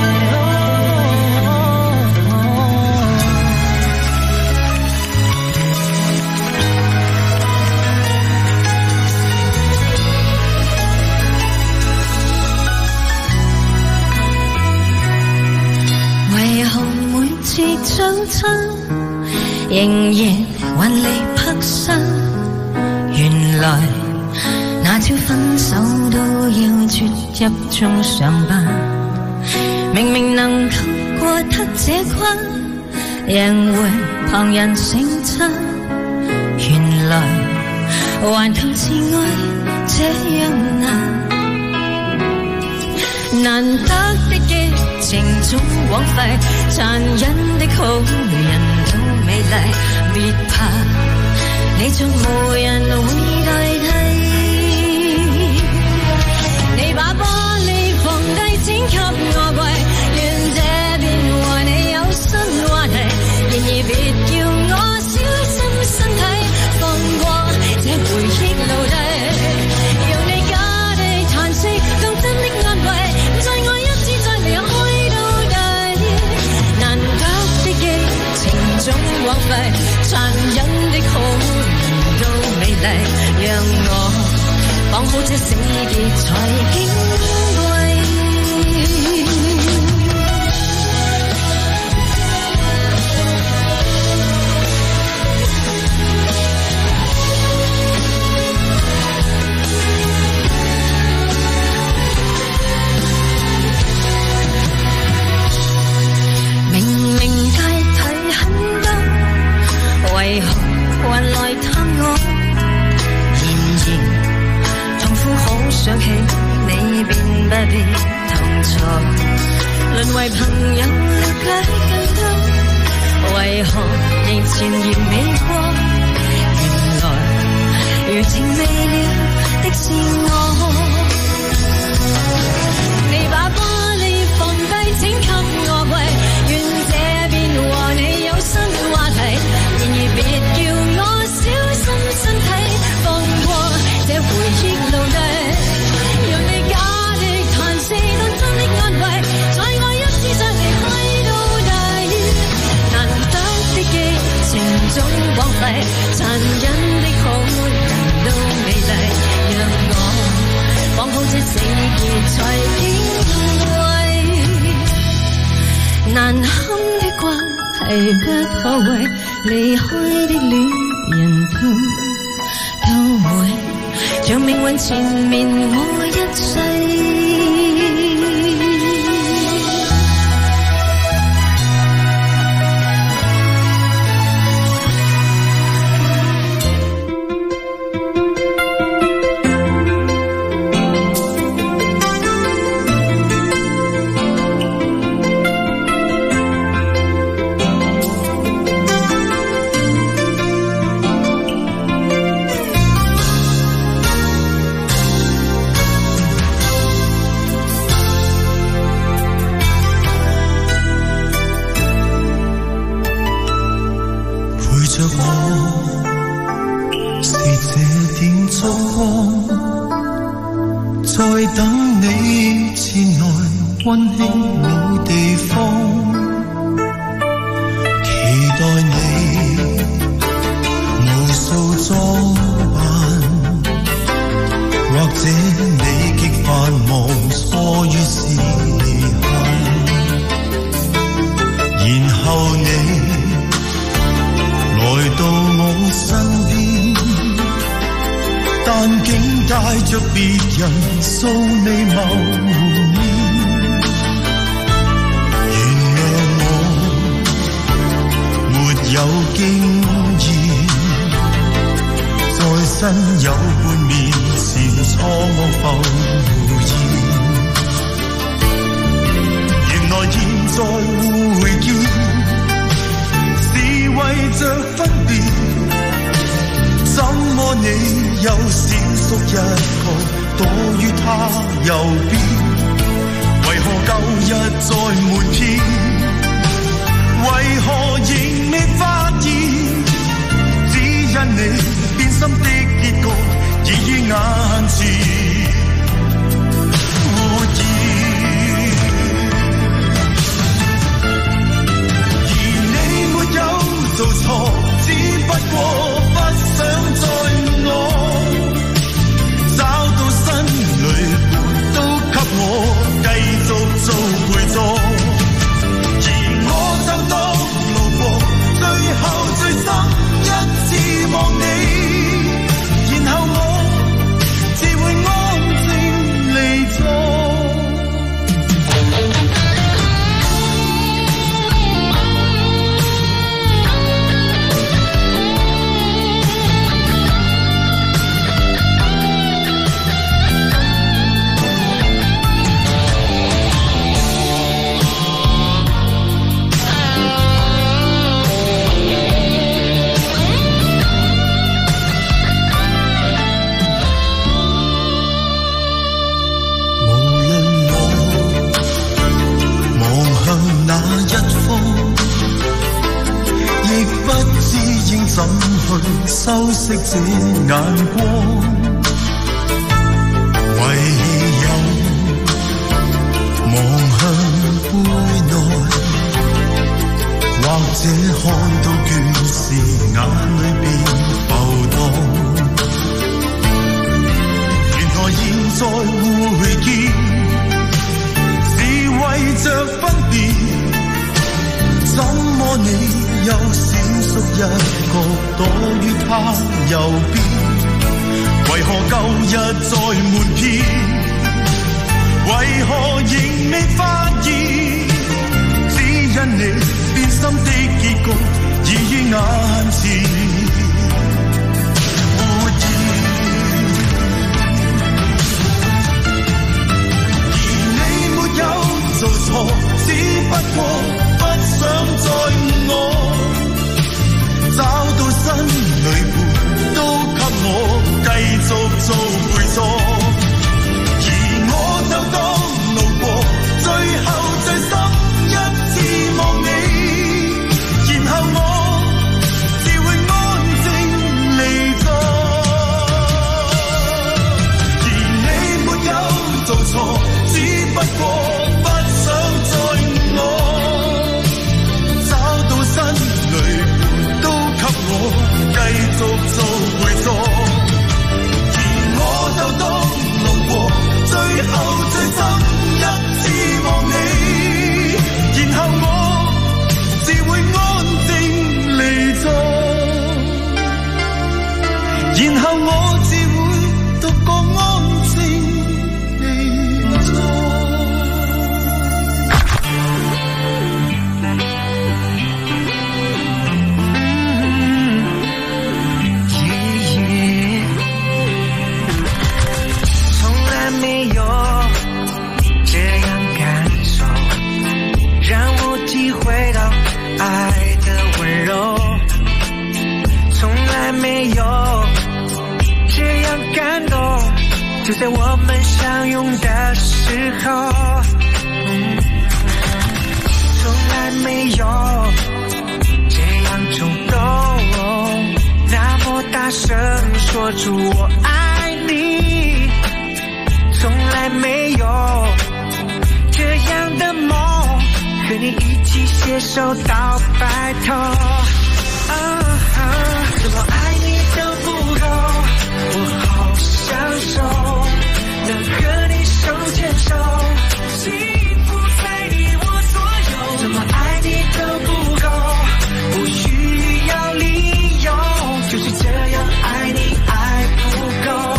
為何每次相親，仍然還離魄身？原來那朝分手都要啜泣中上班，明明能透過他這關，仍會旁人省親。原來頑強自愛這樣難。 難得的激情總枉費，殘忍的好人都美麗，別怕你總無人會代替。你把玻璃放低請給我跪，願這邊和你有新話題，然而別叫我小心身體，放過這回憶奴隸，用你假的嘆息當真的安慰，在我一次再離開到底，難得的激情總枉費，殘忍的好人都美麗，讓我綁好這死結才矜貴。明明街睇很多，為何還來探我？好想起你便不必同坐，淪為朋友了解更多，為何仍纏綿未過？原來餘情未了的是我。你把玻璃放低請給我跪，願這邊和你有新話題，然而別叫我小心身體，放過這回憶奴隸，讓你假的嘆息當真的安慰，在我一次再離開到底，難得的激情總枉費，殘忍的好人都美麗，讓我綁好這死結才矜貴，難堪的關係不可為，離開的戀人都會像命運纏綿我一世。 溫馨老地方，期待你無數裝扮，或者你極繁忙，錯於是離開，然後你來到我身邊，但竟帶着別人掃你眸。有經驗，在身有伴面前錯愕浮現，原來現在回見是為着分別，怎麼你又閃縮一個躲於他右邊，為何舊日在瞞騙，為何仍未發現，只因你變心的結局已於眼前活現，而你沒有做錯，只不過不想再我，找到新旅伴都給我繼續做陪座。就當路過，最後最深一次望你，然後我自會安靜離座。 亦不知應怎去修飾這眼光，唯有望向杯內，或者看到倦時眼裏便浮蕩。原來現在會見，是為着分別，怎麼你又閃縮一個躲於他右邊？為何舊日在瞞騙？為何仍未發現？只因你變心的結局已於眼前。做錯，只不過不想再誤我，找到新女伴都給我繼續做陪坐，而我就當路過，最後最深一次望你，然後我只會安靜離座，而你沒有做錯，只不過繼續做陪坐，而我就當路過，最後最深一次望你，然後我只會安靜離座，然後我只會獨個安靜離座。 爱的温柔，从来没有这样感动，就在我们相拥的时候，从来没有这样冲动，那么大声说出我爱你，从来没有这样的梦，和你一起携手到白头，怎么爱你都不够，我好享受能和你手牵手，幸福在你我左右，怎么爱你都不够，不需要理由，就是这样爱你爱不够，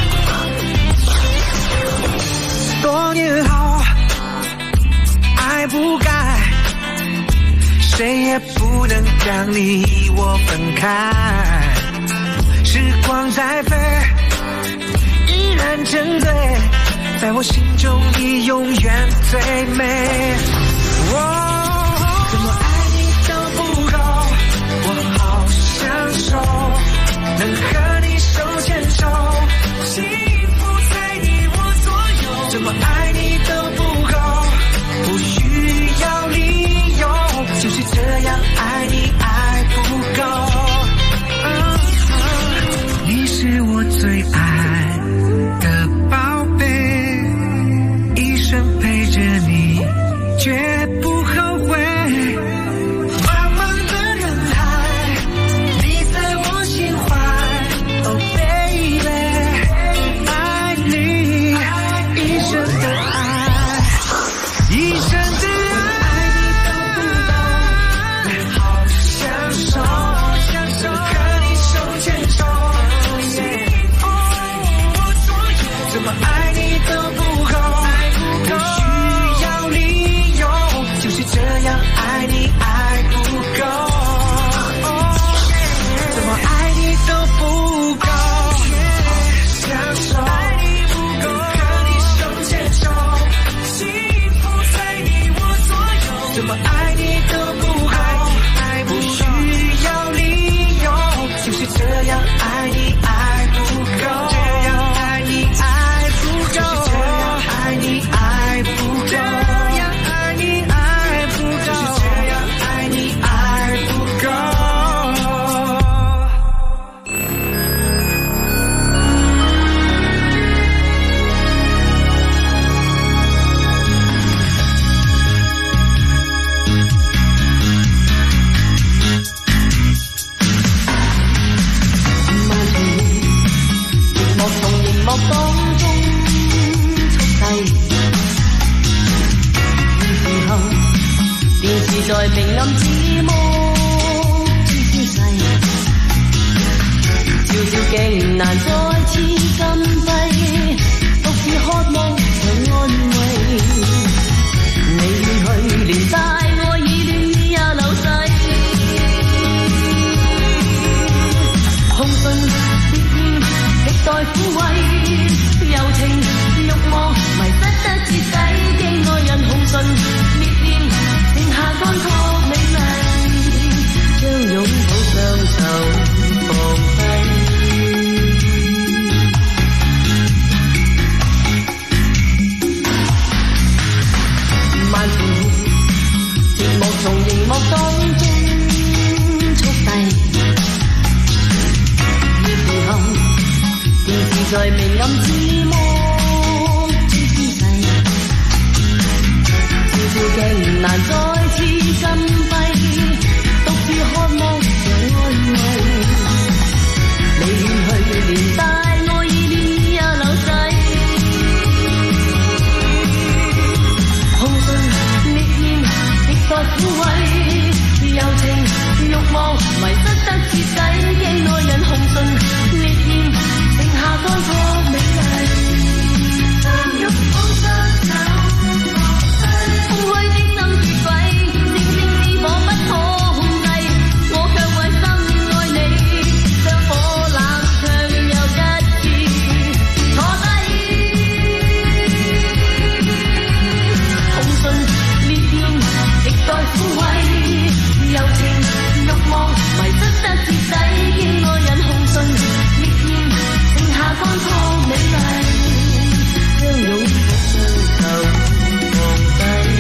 多年后爱不该，谁也不能将你我分开，时光在飞，依然沉醉，在我心中你永远最美，怎么爱你都不够，我好享受能和你手牵手，幸福在你我左右，怎么爱你都不够，不需要理由，就是这样爱你爱不够，你是我最爱的宝贝，一生陪着你绝不后暗自摸姿勢，照照鏡難再次禁閉，獨自渴望長安慰。你去連帶愛意戀意也流逝，空信烈焰極待撫慰，柔情慾望迷失得徹底嘅愛人，空信烈焰剩下乾涸美麗，將擁抱雙手放低。萬條節目從熒幕當中速遞，月兒後電視在明暗之魔之姿勢，照照鏡難再次禁閉，獨自渴望着安慰。你遠去連帶愛意戀意也流逝，空信烈焰極待撫慰，柔情慾望迷失得徹底嘅愛人，空信烈焰剩下乾涸美麗，將擁抱雙手放低，空虛的心似鬼，星星之火不可控制，我卻為心愛你，將火冷卻又一次坐低，空信烈焰極待撫慰，柔情慾望迷失得徹底嘅愛人，空信烈焰剩下乾涸美麗，將擁抱雙手放低。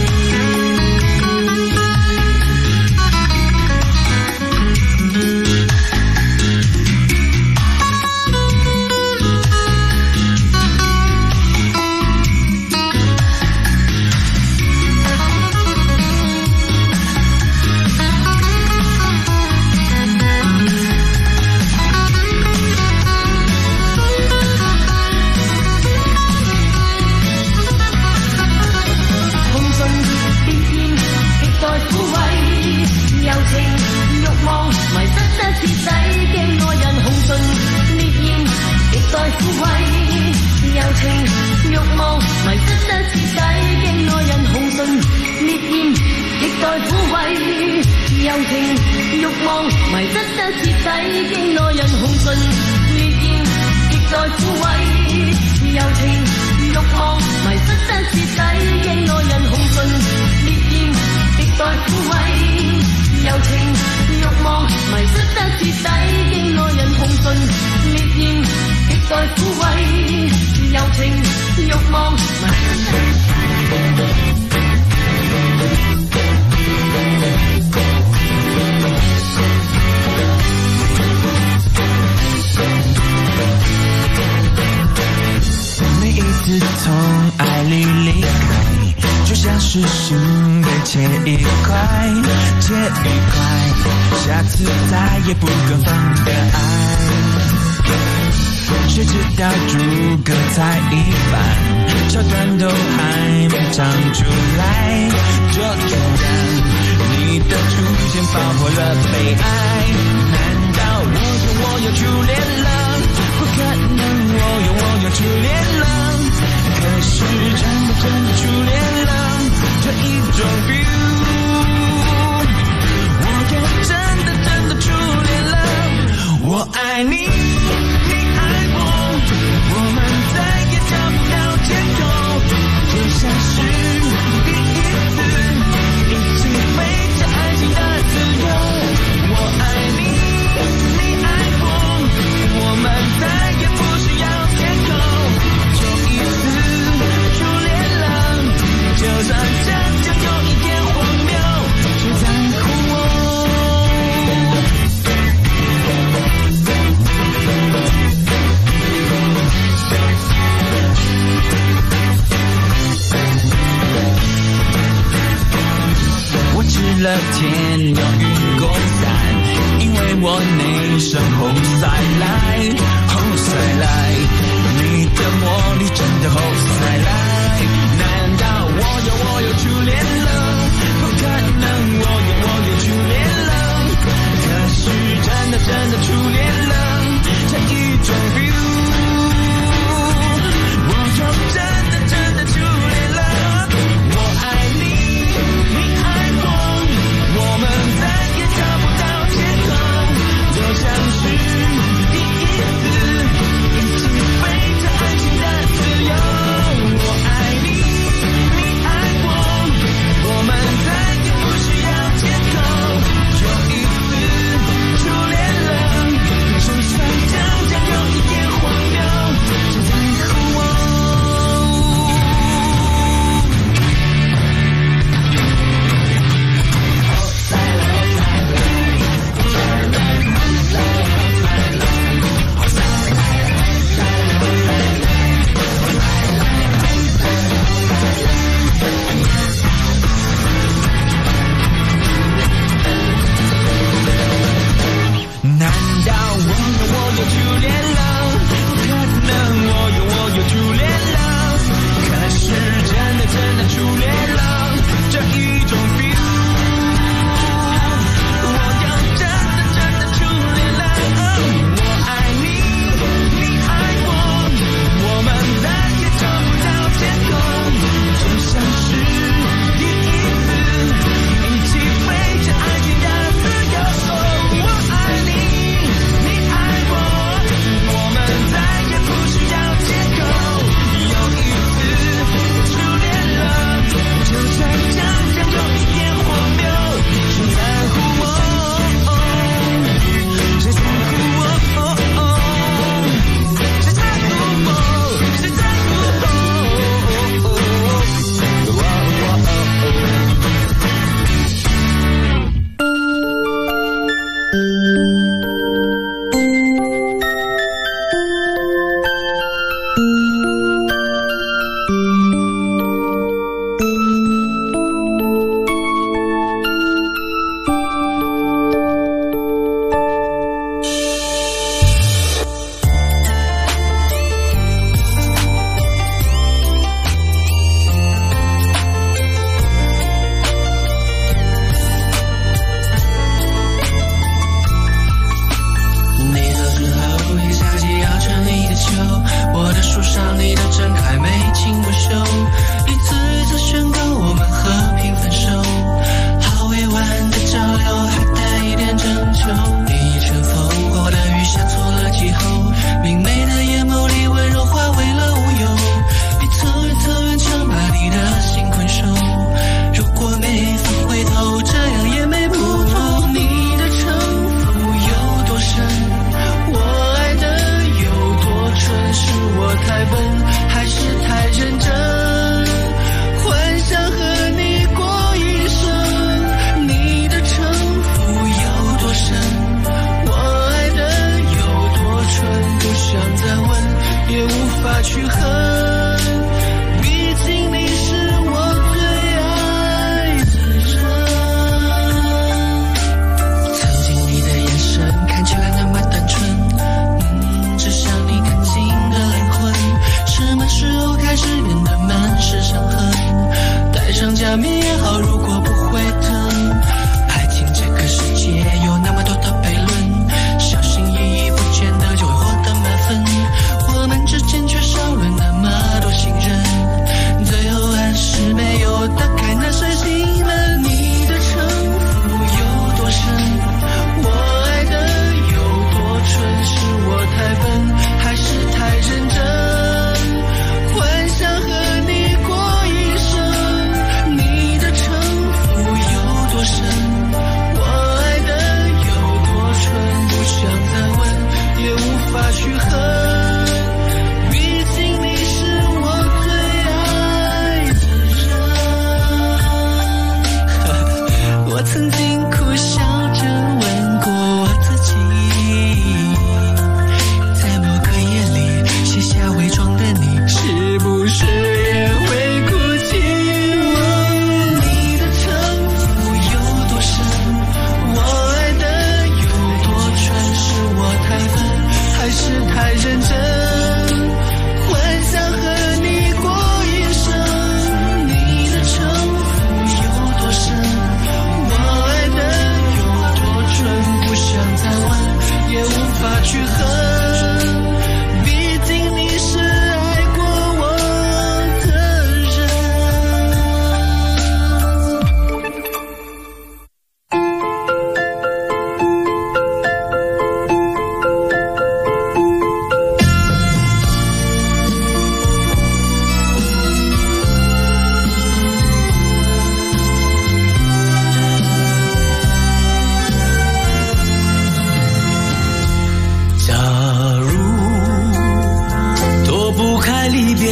下次再也不更放的爱，谁知道诸葛才一番，桥段都还没唱出来，就突然你的出现爆破了悲哀。难道我有初恋了？不可能，我有初恋了。可是真的初恋了，这一种 feel， 我也真的初恋了。我爱你，你爱我，我们再也找不到借口，就像是第一次一起飞向爱情的自由。我爱你，你爱我，我们再也不需要借口，就一次初恋了，就算真正有一点荒谬，谁在乎我？我吃了甜有云过散，因为我内生红塞来，红塞来，你的魔力真的红塞难道我有初恋了？不可能，我有初真的初恋了，这一种 feel， 我就真的初恋了。我爱你，你爱我，我们再也找不到借口，就像是第一次一起飞着爱情的自由。我爱你，你爱我，我们再也不需要借口，又一次初恋了，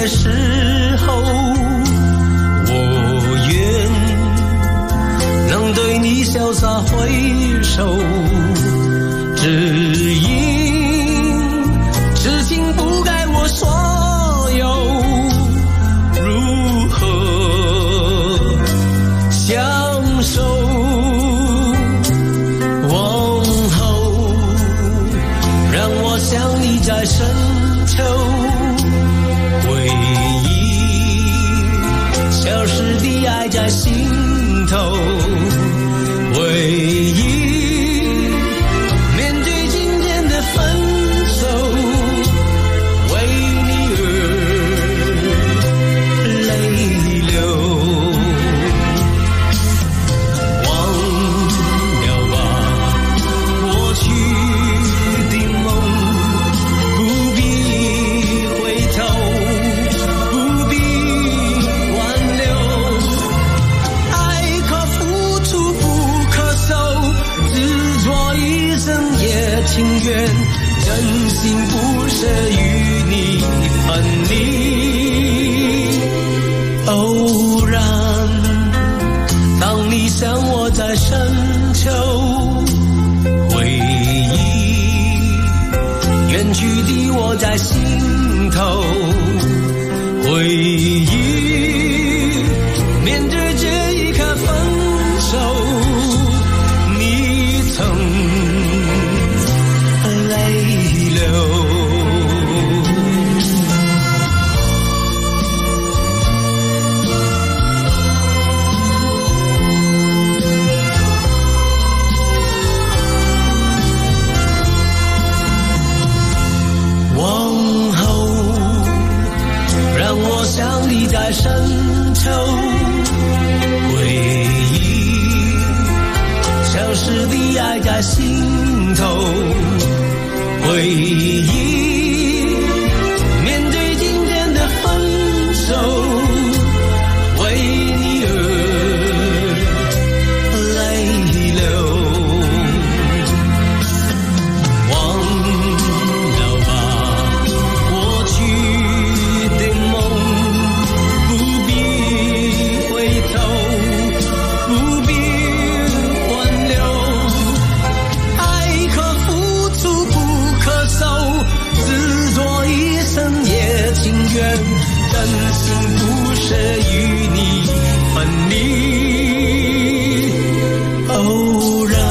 的时候，我愿能对你潇洒挥手，只因痴情不该我所有，如何相守？往后让我想你在深秋，回忆消失的爱在心头，回忆面对今天的分手，为你而泪流。忘了吧过去的梦，不必回头，不必挽留。爱可付出不可收，执着一生也情愿，真心不舍与你分离。偶然当你想我在深秋，回忆远去的我在心头，回忆面对这一刻分手，你曾泪流。往后让我想你在深秋，回忆消失的爱在心头，回忆面对今天的分手，为你而泪流。忘了吧过去的梦，不必回头，不必挽留。爱可付出不可收，执着一生也情愿，真心不舍与你分离。偶然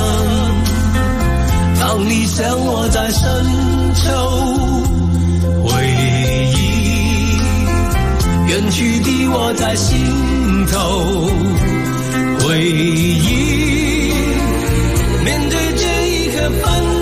当你想我在深秋，回忆远去的我在心头，回忆面对这一刻分